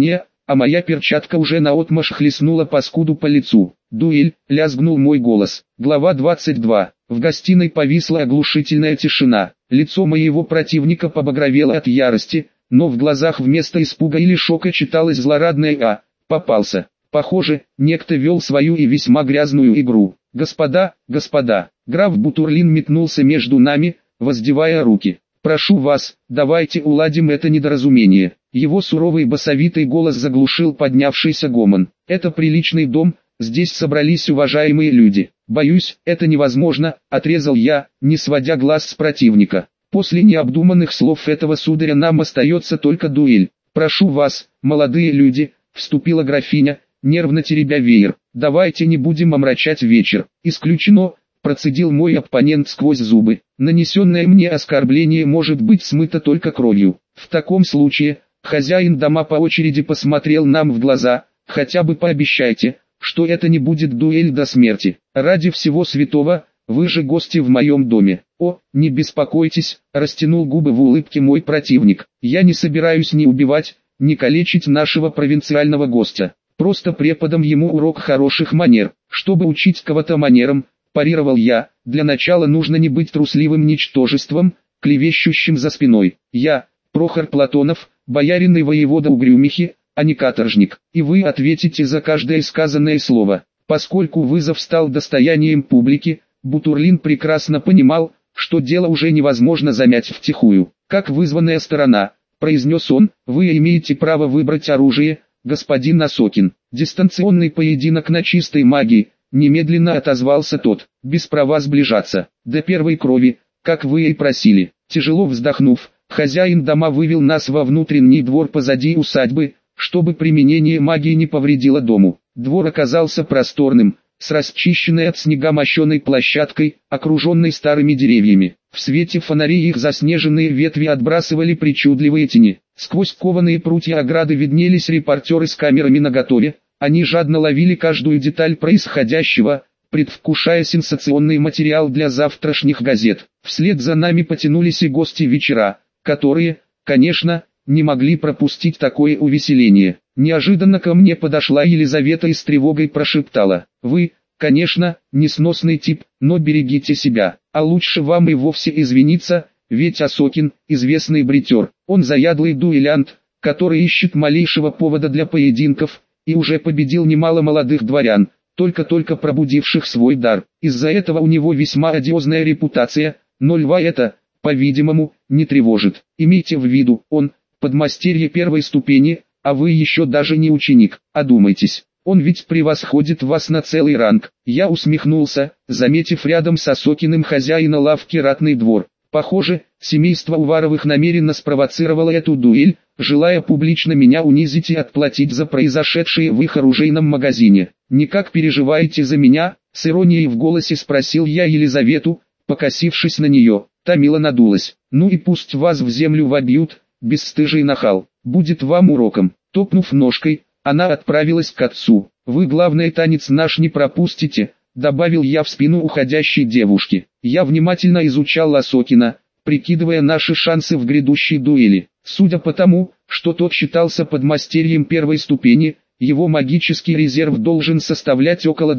а моя перчатка уже наотмашь хлестнула паскуду по лицу. «Дуэль!» — лязгнул мой голос. Глава 22. В гостиной повисла оглушительная тишина. Лицо моего противника побагровело от ярости, но в глазах вместо испуга или шока читалось злорадное «А». Попался. Похоже, некто вел свою и весьма грязную игру. «Господа, господа!» Граф Бутурлин метнулся между нами, воздевая руки. «Прошу вас, давайте уладим это недоразумение». Его суровый басовитый голос заглушил поднявшийся гомон. «Это приличный дом, здесь собрались уважаемые люди. Боюсь, это невозможно», — отрезал я, не сводя глаз с противника. «После необдуманных слов этого сударя нам остается только дуэль. Прошу вас, молодые люди», — вступила графиня, нервно теребя веер. «Давайте не будем омрачать вечер». «Исключено», — процедил мой оппонент сквозь зубы. «Нанесенное мне оскорбление может быть смыто только кровью. В таком случае...» Хозяин дома по очереди посмотрел нам в глаза. «Хотя бы пообещайте, что это не будет дуэль до смерти. Ради всего святого, вы же гости в моем доме». «О, не беспокойтесь», — растянул губы в улыбке мой противник. «Я не собираюсь ни убивать, ни калечить нашего провинциального гостя. Просто преподам ему урок хороших манер. Чтобы учить кого-то манерам», — парировал я, — «для начала нужно не быть трусливым ничтожеством, клевещущим за спиной. Я, Прохор Платонов, боярин и воевода Угрюмихи, а не каторжник, и вы ответите за каждое сказанное слово». Поскольку вызов стал достоянием публики, Бутурлин прекрасно понимал, что дело уже невозможно замять втихую. «Как вызванная сторона», — произнес он, — «вы имеете право выбрать оружие, господин Осокин». «Дистанционный поединок на чистой магии», — немедленно отозвался тот, — «без права сближаться, до первой крови, как вы и просили». Тяжело вздохнув, хозяин дома вывел нас во внутренний двор позади усадьбы, чтобы применение магии не повредило дому. Двор оказался просторным, с расчищенной от снега мощеной площадкой, окруженной старыми деревьями. В свете фонарей их заснеженные ветви отбрасывали причудливые тени. Сквозь кованые прутья ограды виднелись репортеры с камерами наготове, они жадно ловили каждую деталь происходящего, предвкушая сенсационный материал для завтрашних газет. Вслед за нами потянулись и гости вечера, которые, конечно, не могли пропустить такое увеселение. Неожиданно ко мне подошла Елизавета и с тревогой прошептала: «Вы, конечно, несносный тип, но берегите себя, а лучше вам и вовсе извиниться, ведь Осокин, известный бритер, он заядлый дуэлянт, который ищет малейшего повода для поединков, и уже победил немало молодых дворян, только-только пробудивших свой дар. Из-за этого у него весьма одиозная репутация, но льва это, по-видимому, не тревожит. Имейте в виду, он, подмастерье первой ступени, а вы еще даже не ученик, одумайтесь. Он ведь превосходит вас на целый ранг». Я усмехнулся, заметив рядом с Осокиным хозяина лавки ратный двор. Похоже, семейство Уваровых намеренно спровоцировало эту дуэль, желая публично меня унизить и отплатить за произошедшее в их оружейном магазине. «Никак переживаете за меня?» — с иронией в голосе спросил я Елизавету, покосившись на нее. Та мило надулась. «Ну и пусть вас в землю вобьют, бесстыжий нахал, будет вам уроком». Топнув ножкой, она отправилась к отцу. «Вы, главное, танец наш не пропустите», — добавил я в спину уходящей девушки. Я внимательно изучал Осокина, прикидывая наши шансы в грядущей дуэли. Судя по тому, что тот считался подмастерьем первой ступени, его магический резерв должен составлять около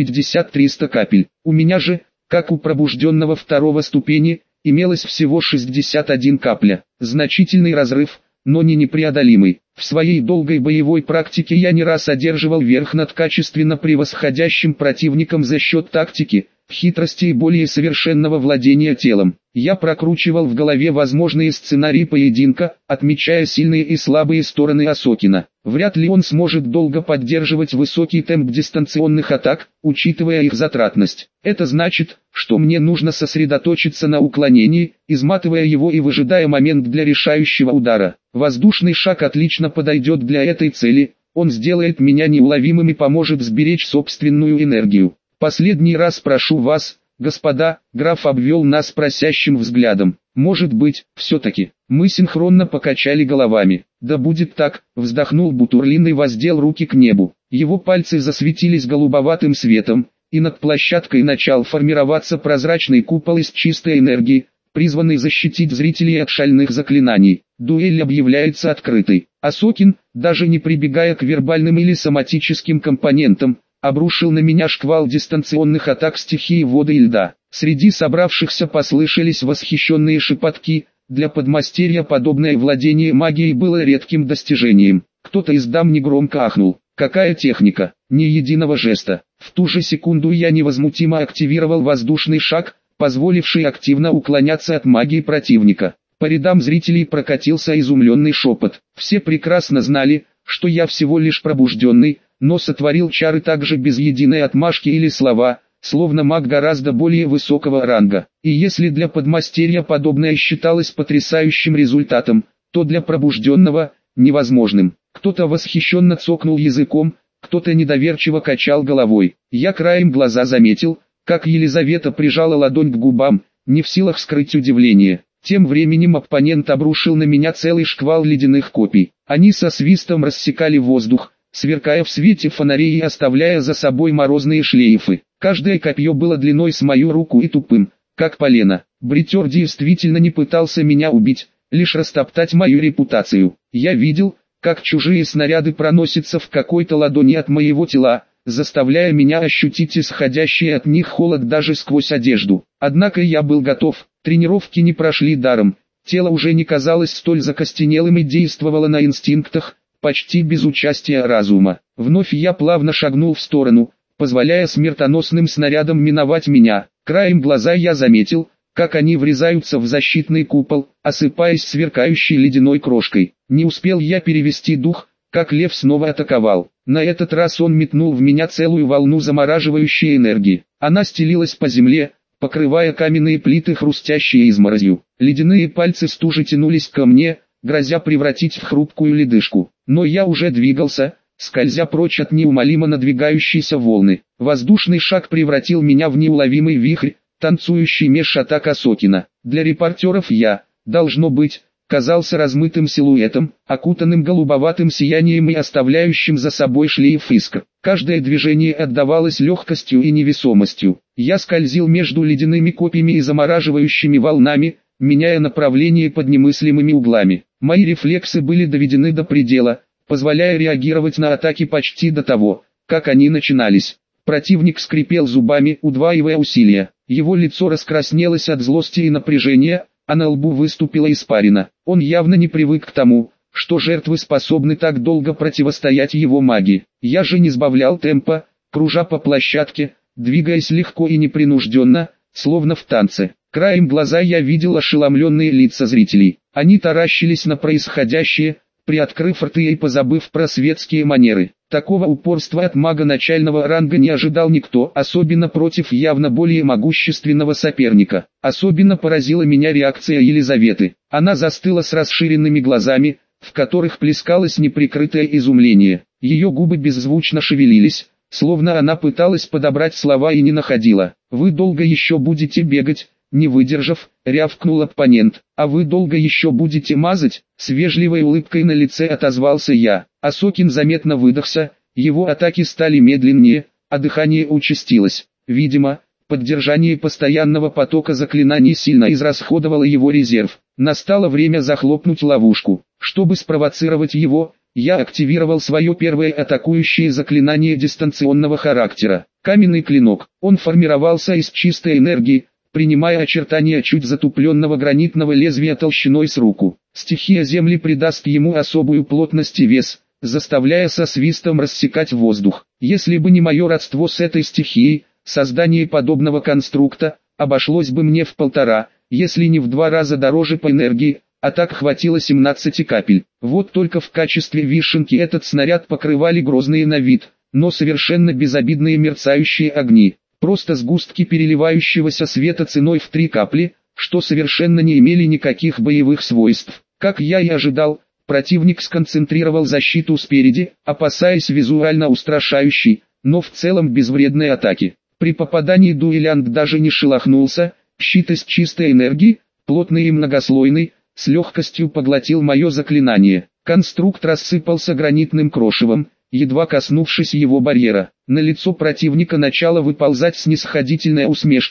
250-300 капель. У меня же, как у пробужденного второго ступени, имелось всего 61 капля. Значительный разрыв, но не непреодолимый. В своей долгой боевой практике я не раз одерживал верх над качественно превосходящим противником за счет тактики, хитрости и более совершенного владения телом. Я прокручивал в голове возможные сценарии поединка, отмечая сильные и слабые стороны Осокина. Вряд ли он сможет долго поддерживать высокий темп дистанционных атак, учитывая их затратность. Это значит, что мне нужно сосредоточиться на уклонении, изматывая его и выжидая момент для решающего удара. Воздушный шаг отлично подойдет для этой цели, он сделает меня неуловимым и поможет сберечь собственную энергию. «Последний раз прошу вас, господа», — граф обвел нас просящим взглядом. «Может быть, все-таки». Мы синхронно покачали головами. «Да будет так», — вздохнул Бутурлин и воздел руки к небу. Его пальцы засветились голубоватым светом, и над площадкой начал формироваться прозрачный купол из чистой энергии, призванный защитить зрителей от шальных заклинаний. Дуэль объявляется открытой. Осокин, даже не прибегая к вербальным или соматическим компонентам, обрушил на меня шквал дистанционных атак стихии воды и льда. Среди собравшихся послышались восхищенные шепотки. Для подмастерья подобное владение магией было редким достижением. Кто-то из дам негромко ахнул. Какая техника, ни единого жеста. В ту же секунду я невозмутимо активировал воздушный шаг, позволивший активно уклоняться от магии противника. По рядам зрителей прокатился изумленный шепот. Все прекрасно знали, что я всего лишь пробужденный, но сотворил чары также без единой отмашки или слова, словно маг гораздо более высокого ранга. И если для подмастерья подобное считалось потрясающим результатом, то для пробужденного – невозможным. Кто-то восхищенно цокнул языком, кто-то недоверчиво качал головой. Я краем глаза заметил, как Елизавета прижала ладонь к губам, не в силах скрыть удивление. Тем временем оппонент обрушил на меня целый шквал ледяных копий. Они со свистом рассекали воздух, сверкая в свете фонарей и оставляя за собой морозные шлейфы. Каждое копье было длиной с мою руку и тупым, как полено. Бритер действительно не пытался меня убить, лишь растоптать мою репутацию. Я видел, как чужие снаряды проносятся в какой-то ладони от моего тела, заставляя меня ощутить исходящий от них холод даже сквозь одежду. Однако я был готов, тренировки не прошли даром, тело уже не казалось столь закостенелым и действовало на инстинктах, почти без участия разума. Вновь я плавно шагнул в сторону, позволяя смертоносным снарядам миновать меня. Краем глаза я заметил, как они врезаются в защитный купол, осыпаясь сверкающей ледяной крошкой. Не успел я перевести дух, как лев снова атаковал. На этот раз он метнул в меня целую волну замораживающей энергии. Она стелилась по земле, покрывая каменные плиты хрустящей изморозью. Ледяные пальцы стужи тянулись ко мне, грозя превратить в хрупкую ледышку. Но я уже двигался, скользя прочь от неумолимо надвигающейся волны. Воздушный шаг превратил меня в неуловимый вихрь, танцующий меж атак Осокина. Для репортеров я, должно быть, казался размытым силуэтом, окутанным голубоватым сиянием и оставляющим за собой шлейф искр. Каждое движение отдавалось легкостью и невесомостью. Я скользил между ледяными копьями и замораживающими волнами, меняя направление под немыслимыми углами. Мои рефлексы были доведены до предела, позволяя реагировать на атаки почти до того, как они начинались. Противник скрипел зубами, удваивая усилия. Его лицо раскраснелось от злости и напряжения, а на лбу выступила испарина. Он явно не привык к тому, что жертвы способны так долго противостоять его магии. Я же не сбавлял темпа, кружа по площадке, двигаясь легко и непринужденно, словно в танце. Краем глаза я видел ошеломленные лица зрителей. Они таращились на происходящее, приоткрыв рты и позабыв про светские манеры. Такого упорства от мага начального ранга не ожидал никто, особенно против явно более могущественного соперника. Особенно поразила меня реакция Елизаветы. Она застыла с расширенными глазами, в которых плескалось неприкрытое изумление. Ее губы беззвучно шевелились, словно она пыталась подобрать слова и не находила. «Вы долго еще будете бегать?» Не выдержав, рявкнул оппонент. «А вы долго еще будете мазать?» С вежливой улыбкой на лице отозвался я. Осокин заметно выдохся, его атаки стали медленнее, а дыхание участилось. Видимо, поддержание постоянного потока заклинаний сильно израсходовало его резерв. Настало время захлопнуть ловушку. Чтобы спровоцировать его, я активировал свое первое атакующее заклинание дистанционного характера. Каменный клинок. Он формировался из чистой энергии, принимая очертания чуть затупленного гранитного лезвия толщиной с руку. Стихия земли придаст ему особую плотность и вес, заставляя со свистом рассекать воздух. Если бы не мое родство с этой стихией, создание подобного конструкта обошлось бы мне в 1,5, если не в 2 раза дороже по энергии, а так хватило 17 капель. Вот только в качестве вишенки этот снаряд покрывали грозные на вид, но совершенно безобидные мерцающие огни. Просто сгустки переливающегося света ценой в 3 капли, что совершенно не имели никаких боевых свойств. Как я и ожидал, противник сконцентрировал защиту спереди, опасаясь визуально устрашающей, но в целом безвредной атаки. При попадании дуэлянт даже не шелохнулся, щит из чистой энергии, плотный и многослойный, с легкостью поглотил мое заклинание. Конструкт рассыпался гранитным крошевом, едва коснувшись его барьера. На лицо противника начала выползать снисходительная усмешка,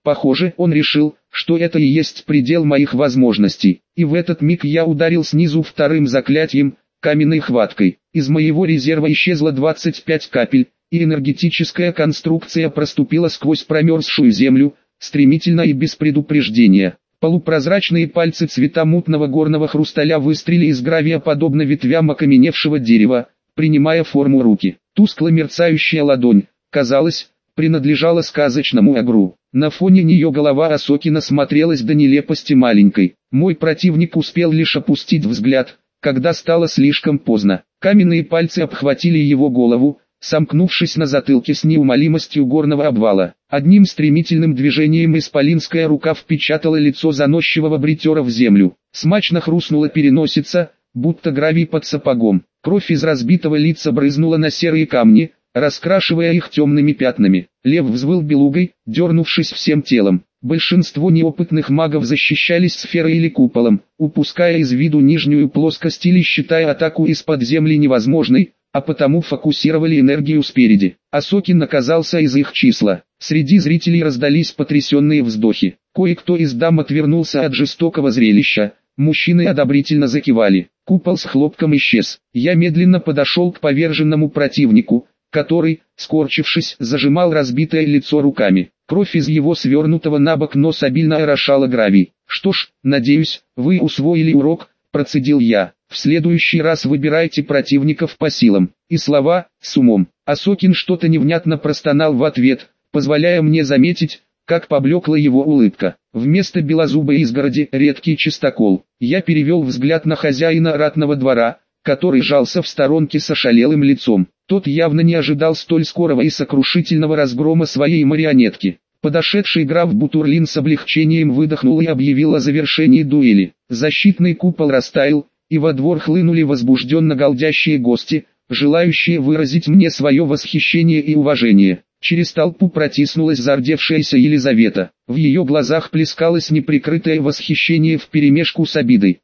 Похоже, он решил, что это и есть предел моих возможностей. И в этот миг я ударил снизу вторым заклятием, каменной хваткой. Из моего резерва исчезло 25 капель, и энергетическая конструкция проступила сквозь промерзшую землю, стремительно и без предупреждения. Полупрозрачные пальцы цвета мутного горного хрусталя выстрелили из гравия подобно ветвям окаменевшего дерева, принимая форму руки. Тускло мерцающая ладонь, казалось, принадлежала сказочному огру. На фоне нее голова Осокина смотрелась до нелепости маленькой. Мой противник успел лишь опустить взгляд, когда стало слишком поздно. Каменные пальцы обхватили его голову, сомкнувшись на затылке с неумолимостью горного обвала. Одним стремительным движением исполинская рука впечатала лицо заносчивого бритера в землю. Смачно хрустнула переносица, будто гравий под сапогом. Кровь из разбитого лица брызнула на серые камни, раскрашивая их темными пятнами. Лев взвыл белугой, дернувшись всем телом. Большинство неопытных магов защищались сферой или куполом, упуская из виду нижнюю плоскость или считая атаку из-под земли невозможной, а потому фокусировали энергию спереди. Осокин оказался из их числа. Среди зрителей раздались потрясенные вздохи. Кое-кто из дам отвернулся от жестокого зрелища, мужчины одобрительно закивали. Купол с хлопком исчез. Я медленно подошел к поверженному противнику, который, скорчившись, зажимал разбитое лицо руками. Кровь из его свернутого на бок носа обильно орошала гравий. «Что ж, надеюсь, вы усвоили урок», – процедил я. «В следующий раз выбирайте противников по силам». И слова «с умом». Осокин что-то невнятно простонал в ответ, позволяя мне заметить, как поблекла его улыбка. Вместо белозубой изгороди редкий чистокол. Я перевел взгляд на хозяина ратного двора, который жался в сторонке с ошалелым лицом. Тот явно не ожидал столь скорого и сокрушительного разгрома своей марионетки. Подошедший граф Бутурлин с облегчением выдохнул и объявил о завершении дуэли. Защитный купол растаял, и во двор хлынули возбужденно галдящие гости, желающие выразить мне свое восхищение и уважение. Через толпу протиснулась зардевшаяся Елизавета. В ее глазах плескалось неприкрытое восхищение вперемешку с обидой.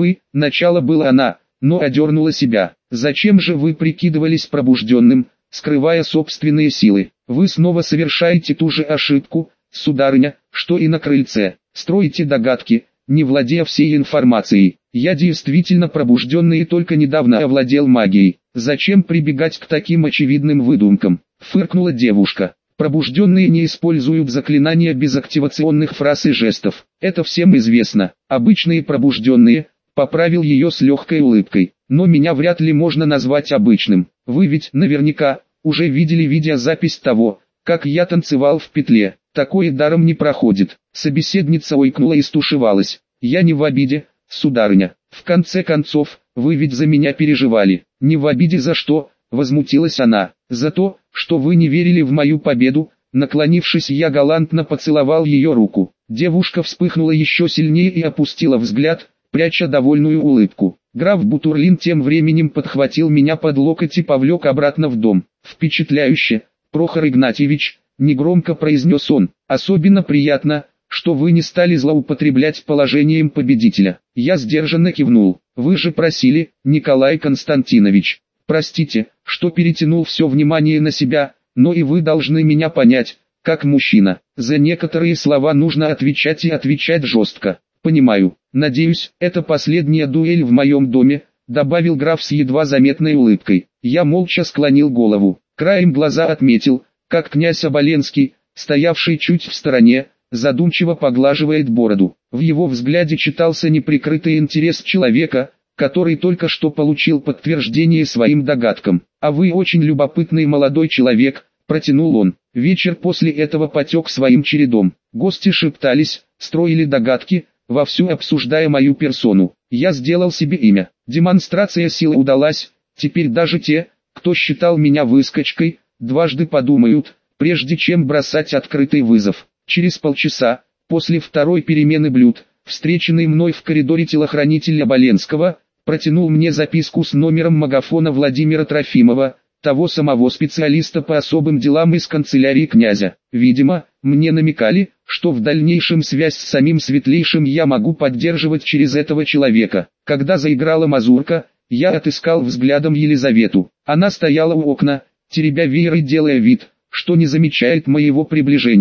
Начало было она, но одернула себя. Зачем же вы прикидывались пробужденным, скрывая собственные силы? Вы снова совершаете ту же ошибку, сударыня, что и на крыльце. Строите догадки, не владея всей информацией. Я действительно пробужденный и только недавно овладел магией. Зачем прибегать к таким очевидным выдумкам? Фыркнула девушка. Пробужденные не используют заклинания без активационных фраз и жестов. Это всем известно. Обычные пробужденные, поправил ее с легкой улыбкой. Но меня вряд ли можно назвать обычным. Вы ведь наверняка уже видели видеозапись того, как я танцевал в петле. Такое даром не проходит. Собеседница ойкнула и стушевалась. Я не в обиде, сударыня. В конце концов, вы ведь за меня переживали. Не в обиде за что, возмутилась она. За то, что вы не верили в мою победу. Наклонившись, я галантно поцеловал ее руку. Девушка вспыхнула еще сильнее и опустила взгляд, пряча довольную улыбку. Граф Бутурлин тем временем подхватил меня под локоть и повлек обратно в дом. «Впечатляюще, Прохор Игнатьевич», — негромко произнес он. «Особенно приятно, что вы не стали злоупотреблять положением победителя». Я сдержанно кивнул. «Вы же просили, Николай Константинович». «Простите, что перетянул все внимание на себя, но и вы должны меня понять, как мужчина. За некоторые слова нужно отвечать и отвечать жестко». «Понимаю. Надеюсь, это последняя дуэль в моем доме», — добавил граф с едва заметной улыбкой. Я молча склонил голову. Краем глаза отметил, как князь Оболенский, стоявший чуть в стороне, задумчиво поглаживает бороду. В его взгляде читался неприкрытый интерес человека, который только что получил подтверждение своим догадкам. «А вы очень любопытный молодой человек», — протянул он. Вечер после этого потек своим чередом. Гости шептались, строили догадки, вовсю обсуждая мою персону. Я сделал себе имя. Демонстрация силы удалась. Теперь даже те, кто считал меня выскочкой, дважды подумают, прежде чем бросать открытый вызов. Через полчаса, после второй перемены блюд, встреченный мной в коридоре телохранитель Оболенского, протянул мне записку с номером магафона Владимира Трофимова, того самого специалиста по особым делам из канцелярии князя. Видимо, мне намекали, что в дальнейшем связь с самим Светлейшим я могу поддерживать через этого человека. Когда заиграла мазурка, я отыскал взглядом Елизавету. Она стояла у окна, теребя веер и делая вид, что не замечает моего приближения.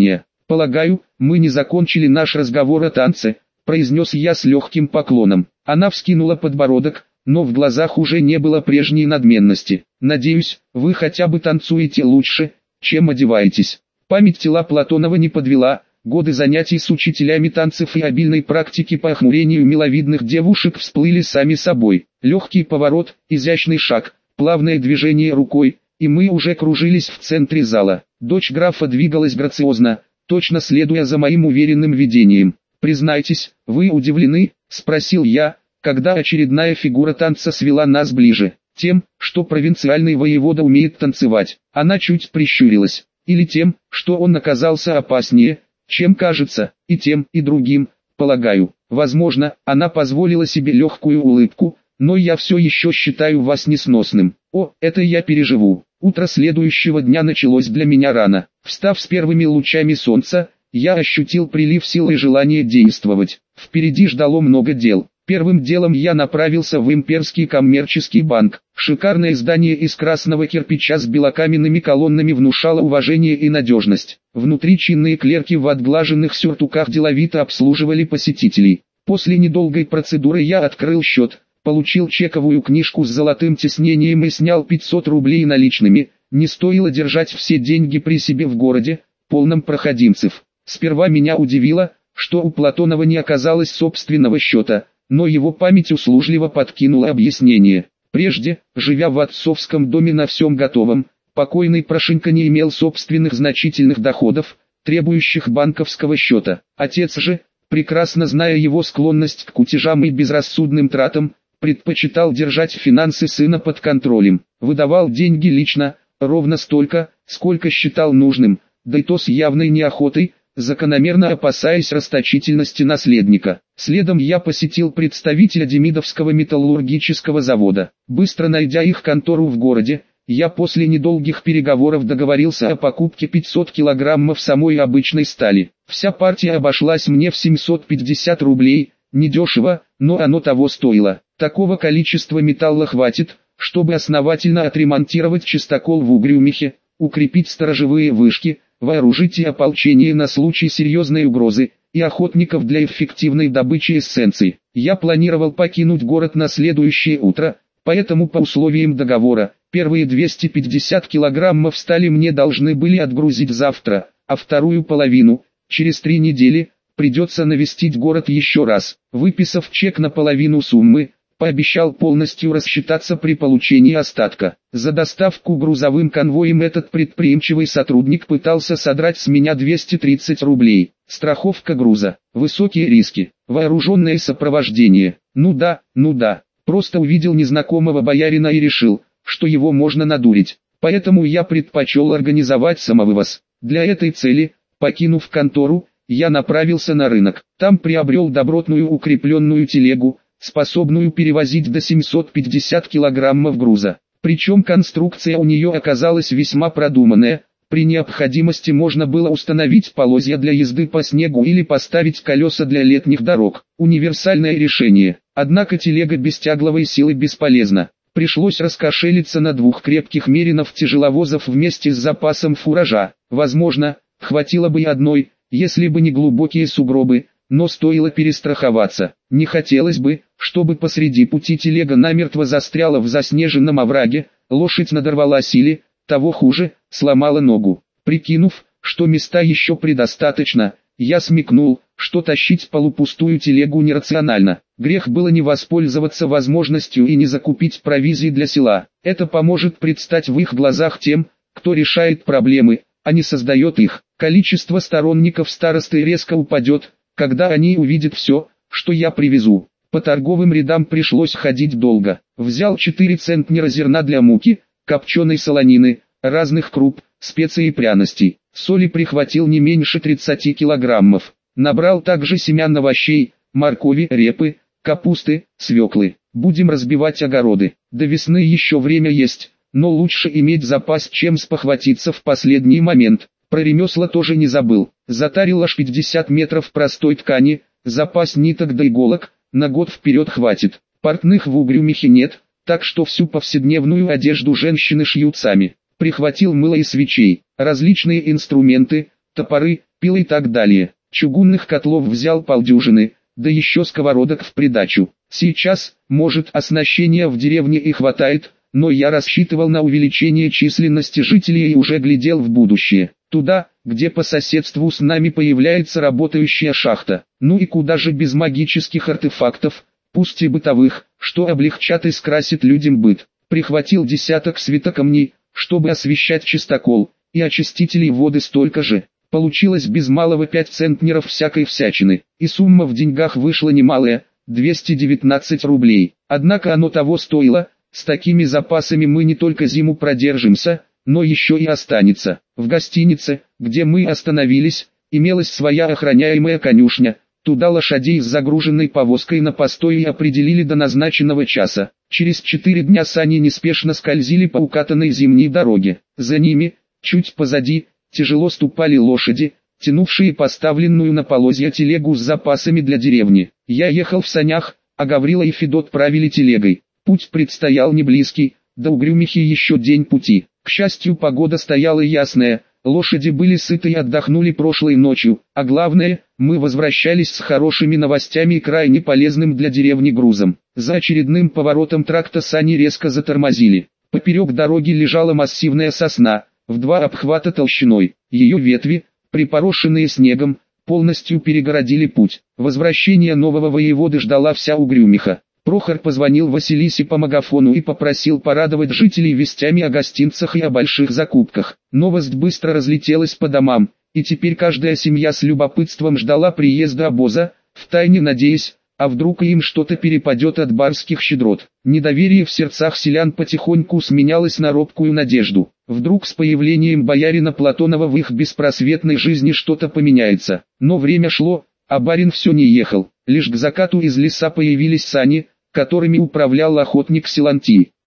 «Полагаю, мы не закончили наш разговор о танце», – произнес я с легким поклоном. Она вскинула подбородок, но в глазах уже не было прежней надменности. «Надеюсь, вы хотя бы танцуете лучше, чем одеваетесь». Память тела Платонова не подвела. Годы занятий с учителями танцев и обильной практики по охмурению миловидных девушек всплыли сами собой. Легкий поворот, изящный шаг, плавное движение рукой, и мы уже кружились в центре зала. Дочь графа двигалась грациозно, точно следуя за моим уверенным видением. «Признайтесь, вы удивлены?» – спросил я, когда очередная фигура танца свела нас ближе. «Тем, что провинциальный воевода умеет танцевать». Она чуть прищурилась. «Или тем, что он оказался опаснее, чем кажется, и тем, и другим, полагаю». Возможно, она позволила себе легкую улыбку, но я все еще считаю вас несносным. О, это я переживу. Утро следующего дня началось для меня рано. Встав с первыми лучами солнца, я ощутил прилив сил и желание действовать. Впереди ждало много дел. Первым делом я направился в Имперский коммерческий банк. Шикарное здание из красного кирпича с белокаменными колоннами внушало уважение и надежность. Внутри чинные клерки в отглаженных сюртуках деловито обслуживали посетителей. После недолгой процедуры я открыл счет, получил чековую книжку с золотым тиснением и снял 500 рублей наличными. Не стоило держать все деньги при себе в городе, полном проходимцев. Сперва меня удивило, что у Платонова не оказалось собственного счета, но его память услужливо подкинула объяснение. Прежде, живя в отцовском доме на всем готовом, покойный Прошенька не имел собственных значительных доходов, требующих банковского счета. Отец же, прекрасно зная его склонность к кутежам и безрассудным тратам, предпочитал держать финансы сына под контролем. Выдавал деньги лично, ровно столько, сколько считал нужным, да и то с явной неохотой, закономерно опасаясь расточительности наследника. Следом я посетил представителя Демидовского металлургического завода. Быстро найдя их контору в городе, я после недолгих переговоров договорился о покупке 500 килограммов самой обычной стали. Вся партия обошлась мне в 750 рублей, недешево, но оно того стоило. Такого количества металла хватит, чтобы основательно отремонтировать чистокол в Угрюмихе, укрепить сторожевые вышки, вооружить и ополчение на случай серьезной угрозы, и охотников для эффективной добычи эссенций. Я планировал покинуть город на следующее утро, поэтому по условиям договора, первые 250 килограммов стали мне должны были отгрузить завтра, а вторую половину, через 3 недели, придется навестить город еще раз. Выписав чек на половину суммы, пообещал полностью рассчитаться при получении остатка. За доставку грузовым конвоем этот предприимчивый сотрудник пытался содрать с меня 230 рублей. Страховка груза, высокие риски, вооруженное сопровождение. Ну да, просто увидел незнакомого боярина и решил, что его можно надурить. Поэтому я предпочел организовать самовывоз. Для этой цели, покинув контору, я направился на рынок. Там приобрел добротную укрепленную телегу, способную перевозить до 750 килограммов груза. Причем конструкция у нее оказалась весьма продуманная, при необходимости можно было установить полозья для езды по снегу или поставить колеса для летних дорог. Универсальное решение. Однако телега без тягловой силы бесполезна. Пришлось раскошелиться на 2 крепких меринов-тяжеловозов вместе с запасом фуража. Возможно, хватило бы и одной, если бы не глубокие сугробы, но стоило перестраховаться. Не хотелось бы, чтобы посреди пути телега намертво застряла в заснеженном овраге, лошадь надорвалась или, того хуже, сломала ногу. Прикинув, что места еще предостаточно, я смекнул, что тащить полупустую телегу нерационально. Грех было не воспользоваться возможностью и не закупить провизии для села. Это поможет предстать в их глазах тем, кто решает проблемы, а не создает их. Количество сторонников старосты резко упадет, когда они увидят все, что я привезу. По торговым рядам пришлось ходить долго. Взял 4 центнера зерна для муки, копченой солонины, разных круп, специй и пряностей. Соли прихватил не меньше 30 килограммов. Набрал также семян овощей, моркови, репы, капусты, свеклы. Будем разбивать огороды. До весны еще время есть, но лучше иметь запас, чем спохватиться в последний момент. Про ремесла тоже не забыл. Затарил аж 50 метров простой ткани, запас ниток да иголок, на год вперед хватит. Портных в Угрюмихе нет, так что всю повседневную одежду женщины шьют сами. Прихватил мыло и свечей, различные инструменты, топоры, пилы и так далее. Чугунных котлов взял полдюжины, да еще сковородок в придачу. Сейчас, может, оснащения в деревне и хватает, но я рассчитывал на увеличение численности жителей и уже глядел в будущее. Туда, где по соседству с нами появляется работающая шахта. Ну и куда же без магических артефактов, пусть и бытовых, что облегчат и скрасит людям быт. Прихватил десяток светокамней, чтобы освещать чистокол, и очистителей воды столько же. Получилось без малого 5 центнеров всякой всячины, и сумма в деньгах вышла немалая, 219 рублей. Однако оно того стоило, с такими запасами мы не только зиму продержимся, но еще и останется. В гостинице, где мы остановились, имелась своя охраняемая конюшня. Туда лошадей с загруженной повозкой на постой и определили до назначенного часа. Через 4 дня сани неспешно скользили по укатанной зимней дороге. За ними, чуть позади, тяжело ступали лошади, тянувшие поставленную на полозья телегу с запасами для деревни. Я ехал в санях, а Гаврила и Федот правили телегой. Путь предстоял не близкий, до Угрюмихи еще день пути. К счастью, погода стояла ясная, лошади были сыты и отдохнули прошлой ночью, а главное, мы возвращались с хорошими новостями и крайне полезным для деревни грузом. За очередным поворотом тракта сани резко затормозили. Поперек дороги лежала массивная сосна, в 2 обхвата толщиной. Ее ветви, припорошенные снегом, полностью перегородили путь. Возвращение нового воеводы ждала вся Угрюмиха. Прохор позвонил Василисе по магафону и попросил порадовать жителей вестями о гостинцах и о больших закупках. Новость быстро разлетелась по домам, и теперь каждая семья с любопытством ждала приезда обоза, втайне надеясь, а вдруг им что-то перепадет от барских щедрот. Недоверие в сердцах селян потихоньку сменялось на робкую надежду. Вдруг с появлением боярина Платонова в их беспросветной жизни что-то поменяется. Но время шло, а барин все не ехал. Лишь к закату из леса появились сани, которыми управлял охотник Силантий.